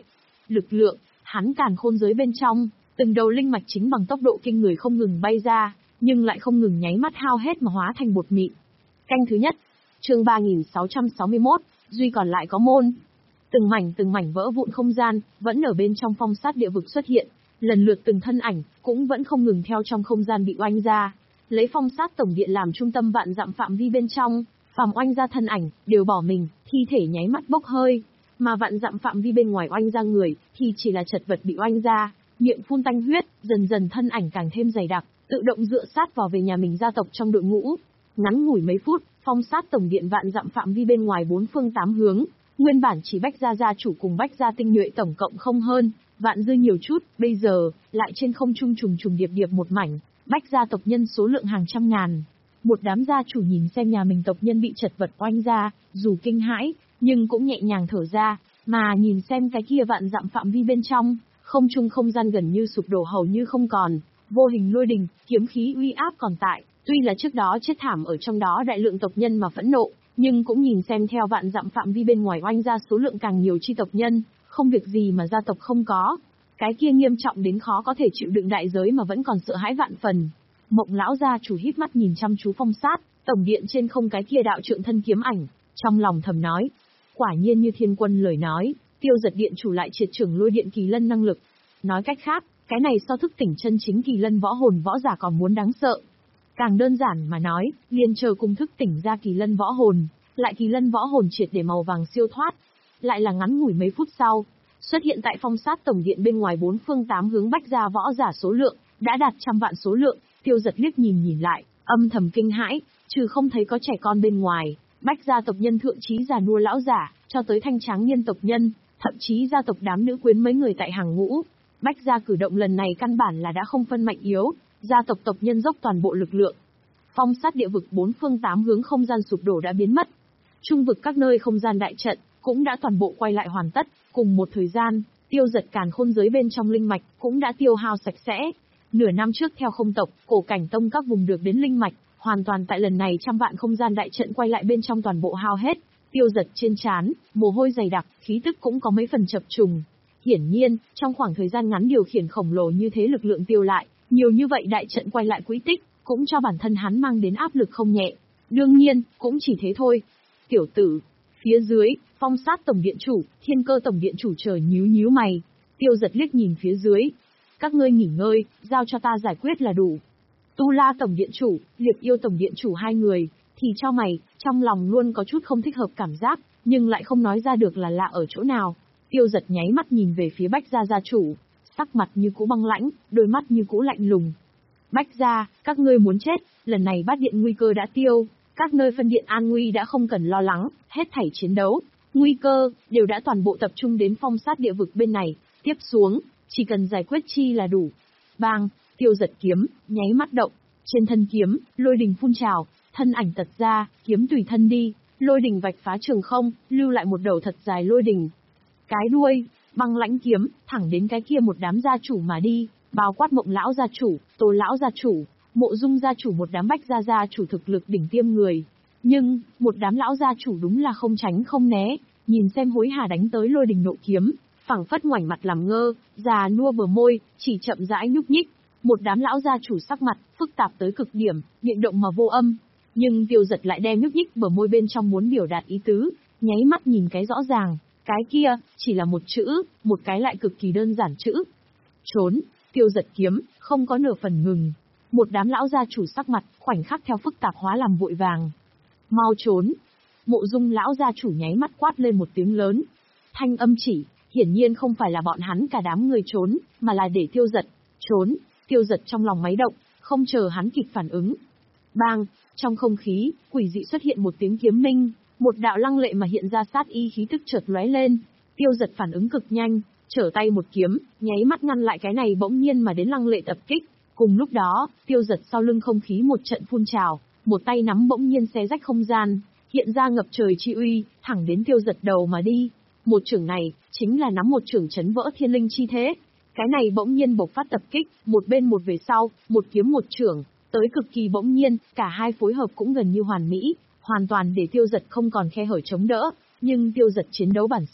lực lượng, hắn càn khôn giới bên trong, từng đầu linh mạch chính bằng tốc độ kinh người không ngừng bay ra, nhưng lại không ngừng nháy mắt hao hết mà hóa thành bột mịn. Canh thứ nhất, chương ba nghìn sáu trăm sáu mươi mốt, duy còn lại có môn. Từng mảnh từng mảnh vỡ vụn không gian, vẫn ở bên trong phong sát địa vực xuất hiện, lần lượt từng thân ảnh, cũng vẫn không ngừng theo trong không gian bị oanh ra. Lấy phong sát tổng điện làm trung tâm vạn dặm phạm vi bên trong, phàm oanh ra thân ảnh, đều bỏ mình, thi thể nháy mắt bốc hơi. Mà vạn dặm phạm vi bên ngoài oanh ra người, thì chỉ là chật vật bị oanh ra, miệng phun tanh huyết, dần dần thân ảnh càng thêm dày đặc, tự động dựa sát vào về nhà mình gia tộc trong đội ngũ. Ngắn ngủi mấy phút, phong sát tổng điện vạn dặm phạm vi bên ngoài bốn phương tám hướng, nguyên bản chỉ Bách gia gia chủ cùng Bách gia tinh nhuệ tổng cộng không hơn, vạn dư nhiều chút, bây giờ, lại trên không trung trùng trùng điệp điệp một mảnh, Bách gia tộc nhân số lượng hàng trăm ngàn. Một đám gia chủ nhìn xem nhà mình tộc nhân bị chật vật oanh ra, dù kinh hãi, nhưng cũng nhẹ nhàng thở ra, mà nhìn xem cái kia vạn dặm phạm vi bên trong, không trung không gian gần như sụp đổ hầu như không còn, vô hình lôi đình, kiếm khí uy áp còn tại, tuy là trước đó chết thảm ở trong đó đại lượng tộc nhân mà phẫn nộ, nhưng cũng nhìn xem theo vạn dặm phạm vi bên ngoài oanh ra số lượng càng nhiều chi tộc nhân, không việc gì mà gia tộc không có. Cái kia nghiêm trọng đến khó có thể chịu đựng đại giới mà vẫn còn sợ hãi vạn phần. Mộng lão gia chủ híp mắt nhìn chăm chú phong sát, tổng điện trên không cái kia đạo trượng thân kiếm ảnh, trong lòng thầm nói. Quả nhiên như thiên quân lời nói, tiêu giật điện chủ lại triệt trưởng lôi điện kỳ lân năng lực. Nói cách khác, cái này so thức tỉnh chân chính kỳ lân võ hồn võ giả còn muốn đáng sợ. Càng đơn giản mà nói, liền chờ cùng thức tỉnh ra kỳ lân võ hồn, lại kỳ lân võ hồn triệt để màu vàng siêu thoát. Lại là ngắn ngủi mấy phút sau, xuất hiện tại phong sát tổng điện bên ngoài bốn phương tám hướng Bách gia võ giả số lượng, đã đạt trăm vạn số lượng, tiêu giật liếc nhìn nhìn lại, âm thầm kinh hãi, trừ không thấy có trẻ con bên ngoài, Bách gia tộc nhân thượng trí già nua lão giả, cho tới thanh tráng niên tộc nhân, thậm chí gia tộc đám nữ quyến mấy người tại hàng ngũ. Bách gia cử động lần này căn bản là đã không phân mạnh yếu, gia tộc tộc nhân dốc toàn bộ lực lượng. Phong sát địa vực bốn phương tám hướng không gian sụp đổ đã biến mất. Trung vực các nơi không gian đại trận cũng đã toàn bộ quay lại hoàn tất, cùng một thời gian, tiêu giật càn khôn giới bên trong linh mạch cũng đã tiêu hao sạch sẽ. Nửa năm trước theo không tộc, cổ cảnh tông các vùng được đến linh mạch, hoàn toàn tại lần này trăm vạn không gian đại trận quay lại bên trong toàn bộ hao hết. Tiêu giật trên trán, mồ hôi dày đặc, khí tức cũng có mấy phần chập trùng. Hiển nhiên, trong khoảng thời gian ngắn điều khiển khổng lồ như thế lực lượng tiêu lại, nhiều như vậy đại trận quay lại quỹ tích, cũng cho bản thân hắn mang đến áp lực không nhẹ. Đương nhiên, cũng chỉ thế thôi. Tiểu tử, phía dưới, phong sát tổng điện chủ, thiên cơ tổng điện chủ trời nhíu nhíu mày. Tiêu giật liếc nhìn phía dưới. Các ngươi nghỉ ngơi, giao cho ta giải quyết là đủ. Tu La tổng điện chủ, Liệp Yêu tổng điện chủ hai người, thì cho mày, trong lòng luôn có chút không thích hợp cảm giác, nhưng lại không nói ra được là lạ ở chỗ nào. Tiêu giật nháy mắt nhìn về phía Bách gia gia chủ, sắc mặt như cũ băng lãnh, đôi mắt như cũ lạnh lùng. Bách gia, các ngươi muốn chết, lần này bát điện nguy cơ đã tiêu, các nơi phân điện an nguy đã không cần lo lắng, hết thảy chiến đấu, nguy cơ, đều đã toàn bộ tập trung đến phong sát địa vực bên này, tiếp xuống, chỉ cần giải quyết chi là đủ. Bang, tiêu giật kiếm, nháy mắt động, trên thân kiếm, lôi đình phun trào, thân ảnh tật ra, kiếm tùy thân đi, lôi đình vạch phá trường không, lưu lại một đầu thật dài lôi đình. Cái đuôi, băng lãnh kiếm, thẳng đến cái kia một đám gia chủ mà đi, bao quát Mộng lão gia chủ, Tô lão gia chủ, Mộ Dung gia chủ, một đám Bách gia gia chủ thực lực đỉnh tiêm người. Nhưng, một đám lão gia chủ đúng là không tránh không né, nhìn xem hối hả đánh tới lôi đình nộ kiếm, phảng phất ngoảnh mặt làm ngơ, già nua bờ môi, chỉ chậm rãi nhúc nhích. Một đám lão gia chủ sắc mặt, phức tạp tới cực điểm, miệng động mà vô âm. Nhưng Tiêu Giật lại đem nhúc nhích bờ môi bên trong muốn biểu đạt ý tứ, nháy mắt nhìn cái rõ ràng, cái kia, chỉ là một chữ, một cái lại cực kỳ đơn giản chữ. Trốn, Tiêu Giật kiếm, không có nửa phần ngừng. Một đám lão gia chủ sắc mặt, khoảnh khắc theo phức tạp hóa làm vội vàng. Mau trốn. Mộ Dung lão gia chủ nháy mắt quát lên một tiếng lớn. Thanh âm chỉ, hiển nhiên không phải là bọn hắn cả đám người trốn, mà là để Tiêu Giật trốn. Tiêu Giật trong lòng máy động, không chờ hắn kịp phản ứng. Bang, trong không khí, quỷ dị xuất hiện một tiếng kiếm minh, một đạo lăng lệ mà hiện ra sát y khí tức chợt lóe lên. Tiêu Giật phản ứng cực nhanh, trở tay một kiếm, nháy mắt ngăn lại cái này bỗng nhiên mà đến lăng lệ tập kích. Cùng lúc đó, Tiêu Giật sau lưng không khí một trận phun trào, một tay nắm bỗng nhiên xé rách không gian, hiện ra ngập trời chi uy, thẳng đến Tiêu Giật đầu mà đi. Một chưởng này, chính là nắm một chưởng chấn vỡ thiên linh chi thế. Cái này bỗng nhiên bộc phát tập kích, một bên một về sau, một kiếm một chưởng, tới cực kỳ bỗng nhiên, cả hai phối hợp cũng gần như hoàn mỹ, hoàn toàn để Tiêu Giật không còn khe hở chống đỡ. Nhưng Tiêu Giật chiến đấu bản sự,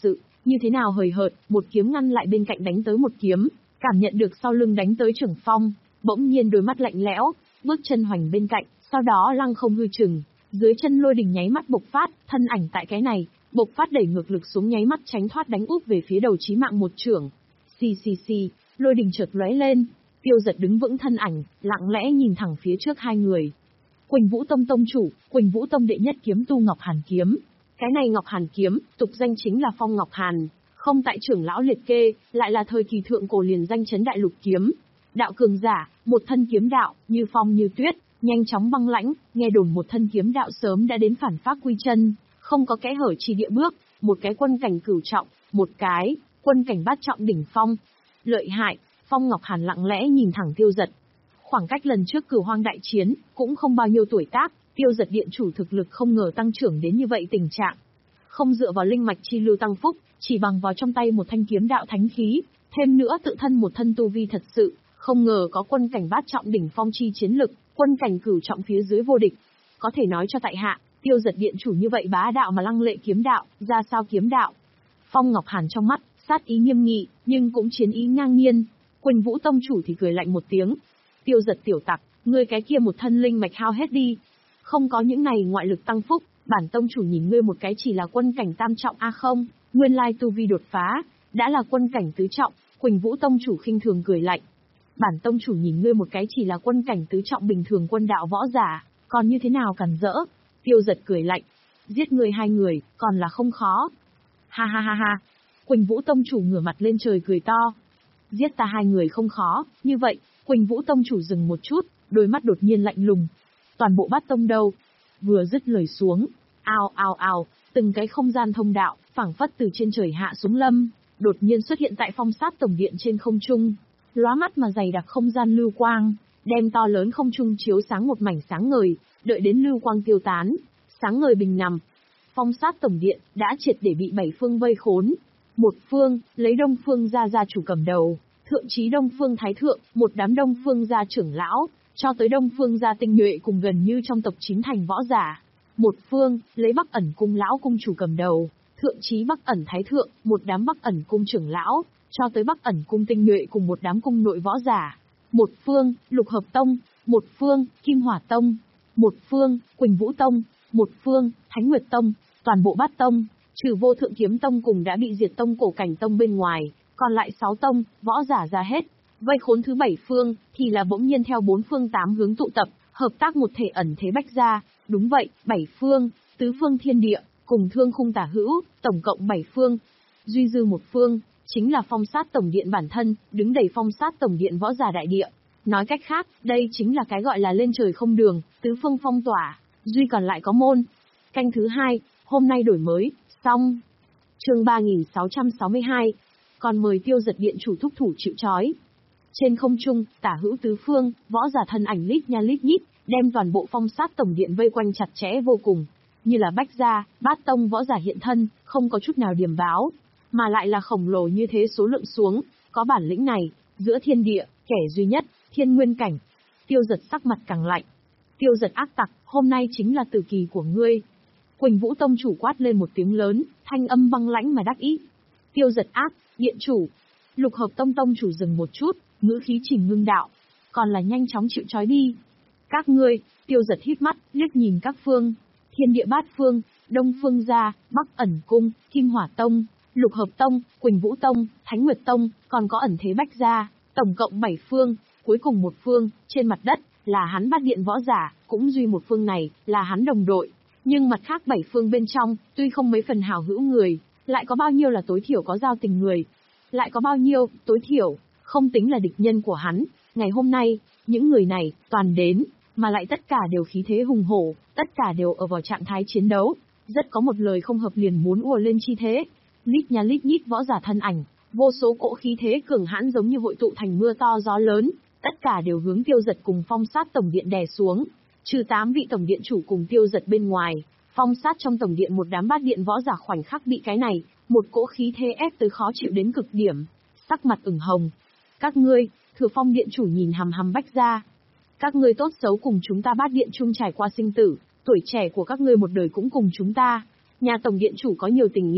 Như thế nào hời hợt, một kiếm ngăn lại bên cạnh đánh tới một kiếm, cảm nhận được sau lưng đánh tới trưởng phong, bỗng nhiên đôi mắt lạnh lẽo, bước chân hoành bên cạnh, sau đó lăng không hư chừng, dưới chân lôi đình nháy mắt bộc phát, thân ảnh tại cái này, bộc phát đẩy ngược lực xuống nháy mắt tránh thoát đánh úp về phía đầu chí mạng một chưởng. Xì xì xì, lôi đình chợt lóe lên, Tiêu Giật đứng vững thân ảnh, lặng lẽ nhìn thẳng phía trước hai người. Quỳnh Vũ Tông tông chủ, Quỳnh Vũ Tông đệ nhất kiếm tu Ngọc Hàn kiếm. Cái này Ngọc Hàn kiếm, tục danh chính là Phong Ngọc Hàn, không tại trưởng lão liệt kê, lại là thời kỳ thượng cổ liền danh chấn đại lục kiếm. Đạo cường giả, một thân kiếm đạo, như phong như tuyết, nhanh chóng băng lãnh, nghe đồn một thân kiếm đạo sớm đã đến phản phác quy chân, không có kẽ hở chi địa bước, một cái quân cảnh cửu trọng, một cái quân cảnh bát trọng đỉnh phong. Lợi hại, Phong Ngọc Hàn lặng lẽ nhìn thẳng Tiêu Giật. Khoảng cách lần trước Cửu Hoang đại chiến, cũng không bao nhiêu tuổi tác, Tiêu Giật điện chủ thực lực không ngờ tăng trưởng đến như vậy tình trạng. Không dựa vào linh mạch chi lưu tăng phúc, chỉ bằng vào trong tay một thanh kiếm đạo thánh khí, thêm nữa tự thân một thân tu vi thật sự, không ngờ có quân cảnh bát trọng đỉnh phong chi chiến lực, quân cảnh cửu trọng phía dưới vô địch. Có thể nói cho tại hạ, Tiêu Giật điện chủ như vậy bá đạo mà lăng lệ kiếm đạo, ra sao kiếm đạo? Phong Ngọc Hàn trong mắt, sát ý nghiêm nghị, nhưng cũng chiến ý ngang nhiên. Quỳnh Vũ tông chủ thì cười lạnh một tiếng. Tiêu Giật tiểu tặc, ngươi cái kia một thân linh mạch hao hết đi. Không có những này ngoại lực tăng phúc, bản tông chủ nhìn ngươi một cái chỉ là quân cảnh tam trọng a không, nguyên lai tu vi đột phá, đã là quân cảnh tứ trọng. Quỳnh Vũ tông chủ khinh thường cười lạnh. Bản tông chủ nhìn ngươi một cái chỉ là quân cảnh tứ trọng bình thường quân đạo võ giả, còn như thế nào cản rỡ? Tiêu Giật cười lạnh. Giết ngươi hai người, còn là không khó. Ha ha ha ha. Quỳnh Vũ tông chủ ngửa mặt lên trời cười to. Giết ta hai người không khó, như vậy, Quỳnh Vũ tông chủ dừng một chút, đôi mắt đột nhiên lạnh lùng. Toàn bộ bát tông đâu? Vừa dứt lời xuống, ao ao ao, từng cái không gian thông đạo, phảng phất từ trên trời hạ xuống lâm, đột nhiên xuất hiện tại phong sát tổng điện trên không trung. Lóa mắt mà dày đặc không gian lưu quang, đem to lớn không trung chiếu sáng một mảnh sáng ngời, đợi đến lưu quang tiêu tán, sáng ngời bình nằm. Phong sát tổng điện đã triệt để bị bảy phương vây khốn. Một phương, lấy Đông Phương gia gia chủ cầm đầu, thượng chí Đông Phương thái thượng, một đám Đông Phương gia trưởng lão, cho tới Đông Phương gia tinh nhuệ cùng gần như trong tộc chín thành võ giả. Một phương, lấy Bắc Ẩn cung lão cung chủ cầm đầu, thượng chí Bắc Ẩn thái thượng, một đám Bắc Ẩn cung trưởng lão, cho tới Bắc Ẩn cung tinh nhuệ cùng một đám cung nội võ giả. Một phương, Lục Hợp tông, một phương, Kim Hỏa tông, một phương, Quỳnh Vũ tông, một phương, Thánh Nguyệt tông, toàn bộ bát tông, trừ Vô Thượng Kiếm tông cùng đã bị diệt tông Cổ Cảnh tông bên ngoài, còn lại sáu tông, võ giả ra hết. Vây khốn thứ bảy phương, thì là bỗng nhiên theo bốn phương tám hướng tụ tập, hợp tác một thể ẩn thế bách gia. Đúng vậy, bảy phương, tứ phương thiên địa, cùng thương khung tả hữu, tổng cộng bảy phương. Duy dư một phương, chính là phong sát tổng điện bản thân, đứng đầy phong sát tổng điện võ giả đại địa. Nói cách khác, đây chính là cái gọi là lên trời không đường, tứ phương phong tỏa, duy còn lại có môn. Canh thứ hai, hôm nay đổi mới, xong. Chương ba nghìn sáu trăm sáu mươi hai. Còn mời Tiêu Giật điện chủ thúc thủ chịu trói. Trên không trung, tả hữu tứ phương, võ giả thân ảnh lít nha lít nhít, đem toàn bộ phong sát tổng điện vây quanh chặt chẽ vô cùng. Như là bách gia, bát tông võ giả hiện thân, không có chút nào điểm báo, mà lại là khổng lồ như thế số lượng xuống, có bản lĩnh này, giữa thiên địa, kẻ duy nhất, thiên nguyên cảnh. Tiêu Giật sắc mặt càng lạnh. Tiêu Giật ác tặc, hôm nay chính là tử kỳ của ngươi. Quỳnh Vũ tông chủ quát lên một tiếng lớn, thanh âm băng lãnh mà đắc ý. Tiêu Giật ác, điện chủ. Lục Hợp tông tông chủ dừng một chút, ngữ khí chỉnh ngưng đạo. Còn là nhanh chóng chịu trói đi. Các ngươi, Tiêu Giật hít mắt, liếc nhìn các phương. Thiên địa bát phương, Đông Phương gia, Bắc Ẩn cung, Kim Hỏa tông, Lục Hợp tông, Quỳnh Vũ tông, Thánh Nguyệt tông, còn có ẩn thế bách gia, tổng cộng bảy phương, cuối cùng một phương, trên mặt đất, là hắn bát điện võ giả, cũng duy một phương này, là hắn đồng đội. Nhưng mặt khác bảy phương bên trong, tuy không mấy phần hảo hữu người, lại có bao nhiêu là tối thiểu có giao tình người. Lại có bao nhiêu, tối thiểu, không tính là địch nhân của hắn. Ngày hôm nay, những người này, toàn đến, mà lại tất cả đều khí thế hùng hổ, tất cả đều ở vào trạng thái chiến đấu. Rất có một lời không hợp liền muốn ùa lên chi thế. Lít nha lít nhít võ giả thân ảnh, vô số cỗ khí thế cường hãn giống như hội tụ thành mưa to gió lớn, tất cả đều hướng Tiêu Giật cùng phong sát tổng điện đè xuống. Trừ tám vị tổng điện chủ cùng Tiêu Giật bên ngoài, phong sát trong tổng điện một đám bát điện võ giả khoảnh khắc bị cái này, một cỗ khí thế ép tới khó chịu đến cực điểm, sắc mặt ửng hồng. Các ngươi, Thừa Phong điện chủ nhìn hằm hằm bách gia. Các ngươi tốt xấu cùng chúng ta bát điện chung trải qua sinh tử, tuổi trẻ của các ngươi một đời cũng cùng chúng ta. Nhà tổng điện chủ có nhiều tình nghĩa,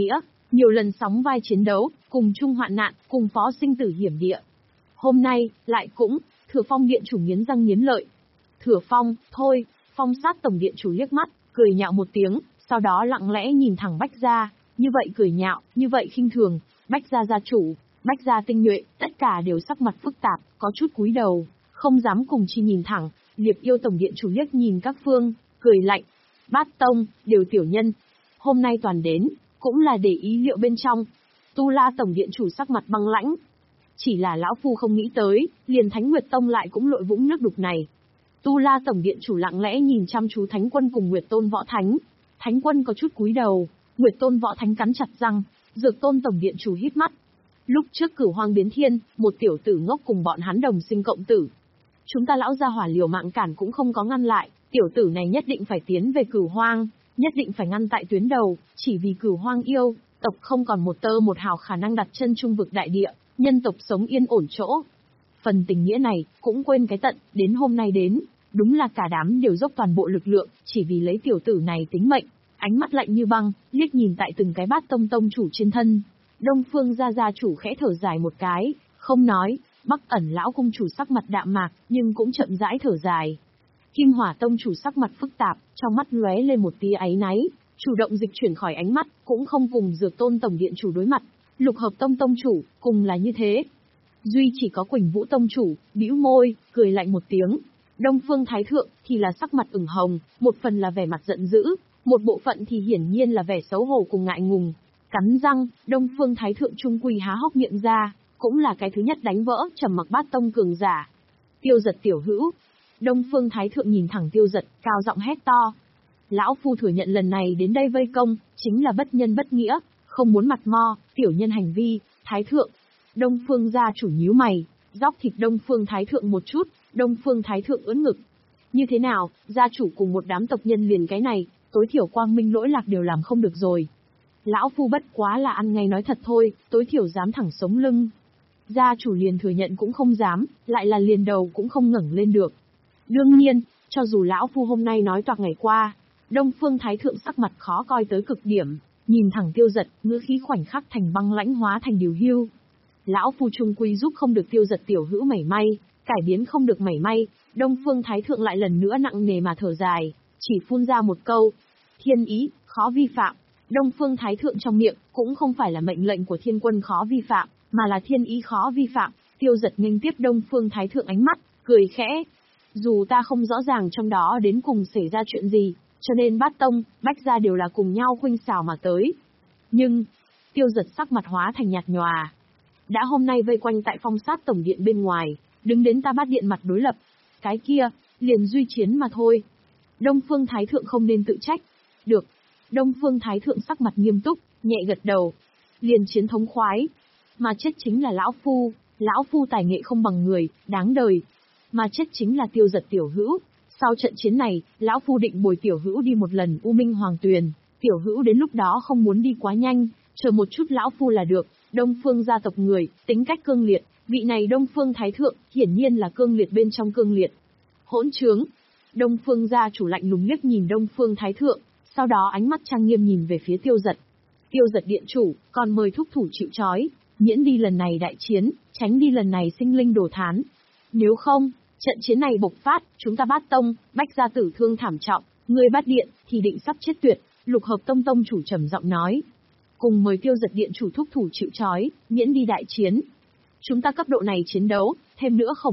Nhiều lần sóng vai chiến đấu, cùng chung hoạn nạn, cùng phó sinh tử hiểm địa. Hôm nay, lại cũng, Thừa Phong điện chủ nghiến răng nghiến lợi. Thừa Phong, thôi, Phong sát tổng điện chủ liếc mắt, cười nhạo một tiếng, sau đó lặng lẽ nhìn thẳng Bách Gia, như vậy cười nhạo, như vậy khinh thường, Bách Gia gia chủ, Bách Gia tinh nhuệ, tất cả đều sắc mặt phức tạp, có chút cúi đầu, không dám cùng chi nhìn thẳng. Liệp Yêu tổng điện chủ liếc nhìn các phương, cười lạnh. Bát tông, đều tiểu nhân. Hôm nay toàn đến, cũng là để ý liệu bên trong. Tu La tổng điện chủ sắc mặt băng lãnh. Chỉ là lão phu không nghĩ tới, liền Thánh Nguyệt tông lại cũng lội vũng nước đục này. Tu La tổng điện chủ lặng lẽ nhìn chăm chú Thánh Quân cùng Nguyệt Tôn Võ Thánh. Thánh Quân có chút cúi đầu, Nguyệt Tôn Võ Thánh cắn chặt răng, Dược Tôn tổng điện chủ hít mắt. Lúc trước Cửu Hoang biến thiên, một tiểu tử ngốc cùng bọn hắn đồng sinh cộng tử. Chúng ta lão gia hỏa liều mạng cản cũng không có ngăn lại, tiểu tử này nhất định phải tiến về Cửu Hoang, nhất định phải ngăn tại tuyến đầu, chỉ vì Cửu Hoang yêu, tộc không còn một tơ một hào khả năng đặt chân trung vực đại địa, nhân tộc sống yên ổn chỗ. Phần tình nghĩa này, cũng quên cái tận, đến hôm nay đến, đúng là cả đám đều dốc toàn bộ lực lượng, chỉ vì lấy tiểu tử này tính mệnh. Ánh mắt lạnh như băng, liếc nhìn tại từng cái bát tông tông chủ trên thân. Đông Phương gia gia chủ khẽ thở dài một cái, không nói. Bắc Ẩn lão cung chủ sắc mặt đạm mạc, nhưng cũng chậm rãi thở dài. Kim Hỏa tông chủ sắc mặt phức tạp, trong mắt lóe lên một tia áy náy, chủ động dịch chuyển khỏi ánh mắt, cũng không cùng Dược Tôn tổng điện chủ đối mặt. Lục Hợp tông tông chủ, cùng là như thế. Duy chỉ có Quỳnh Vũ tông chủ, bĩu môi, cười lạnh một tiếng. Đông Phương thái thượng thì là sắc mặt ửng hồng, một phần là vẻ mặt giận dữ, một bộ phận thì hiển nhiên là vẻ xấu hổ cùng ngại ngùng. Cắn răng, Đông Phương thái thượng trung quy há hốc miệng ra, cũng là cái thứ nhất đánh vỡ trầm mặc bát tông cường giả. Tiêu Giật tiểu hữu. Đông Phương thái thượng nhìn thẳng Tiêu Giật, cao giọng hét to. Lão phu thừa nhận lần này đến đây vây công, chính là bất nhân bất nghĩa, không muốn mặt mo, tiểu nhân hành vi, thái thượng. Đông Phương gia chủ nhíu mày, dóc thịt Đông Phương thái thượng một chút, Đông Phương thái thượng ưỡn ngực. Như thế nào, gia chủ cùng một đám tộc nhân liền cái này, tối thiểu quang minh lỗi lạc đều làm không được rồi. Lão phu bất quá là ăn ngay nói thật thôi, tối thiểu dám thẳng sống lưng. Gia chủ liền thừa nhận cũng không dám, lại là liền đầu cũng không ngẩng lên được. Đương nhiên, cho dù lão phu hôm nay nói toạc ngày qua, Đông Phương thái thượng sắc mặt khó coi tới cực điểm, nhìn thẳng Tiêu Giật, ngữ khí khoảnh khắc thành băng lãnh hóa thành điều hưu. Lão phu trung quy giúp không được Tiêu Giật tiểu hữu mảy may, cải biến không được mảy may. Đông Phương thái thượng lại lần nữa nặng nề mà thở dài, chỉ phun ra một câu: thiên ý, khó vi phạm. Đông Phương thái thượng trong miệng cũng không phải là mệnh lệnh của thiên quân khó vi phạm, mà là thiên ý khó vi phạm. Tiêu Giật nghênh tiếp Đông Phương thái thượng ánh mắt, cười khẽ. Dù ta không rõ ràng trong đó đến cùng xảy ra chuyện gì, cho nên Bát Tông, Bách Gia đều là cùng nhau khuynh xảo mà tới. Nhưng, Tiêu Giật sắc mặt hóa thành nhạt nhòa. Đã hôm nay vây quanh tại Phong Sát tổng điện bên ngoài, đứng đến ta Bát điện mặt đối lập. Cái kia, liền duy chiến mà thôi. Đông Phương thái thượng không nên tự trách. Được. Đông Phương thái thượng sắc mặt nghiêm túc, nhẹ gật đầu. Liền chiến thống khoái. Mà chết chính là lão phu, lão phu tài nghệ không bằng người, đáng đời. Mà chết chính là Tiêu Giật tiểu hữu. Sau trận chiến này, lão phu định bồi tiểu hữu đi một lần U Minh Hoàng Tuyền. Tiểu hữu đến lúc đó không muốn đi quá nhanh, chờ một chút lão phu là được. Đông Phương gia tộc người, tính cách cương liệt, vị này Đông Phương thái thượng, hiển nhiên là cương liệt bên trong cương liệt. Hỗn trướng. Đông Phương gia chủ lạnh lùng liếc nhìn Đông Phương thái thượng, sau đó ánh mắt trang nghiêm nhìn về phía Tiêu Giật. Tiêu Giật điện chủ, còn mời thúc thủ chịu trói, miễn đi lần này đại chiến, tránh đi lần này sinh linh đổ thán. Nếu không, trận chiến này bộc phát, chúng ta Bát Tông, Bách gia tử thương thảm trọng, người Bát điện thì định sắp chết tuyệt. Lục Hợp tông tông chủ trầm giọng nói. Cùng mời Tiêu Giật điện chủ thúc thủ chịu trói, miễn đi đại chiến. Chúng ta cấp độ này chiến đấu, thêm nữa không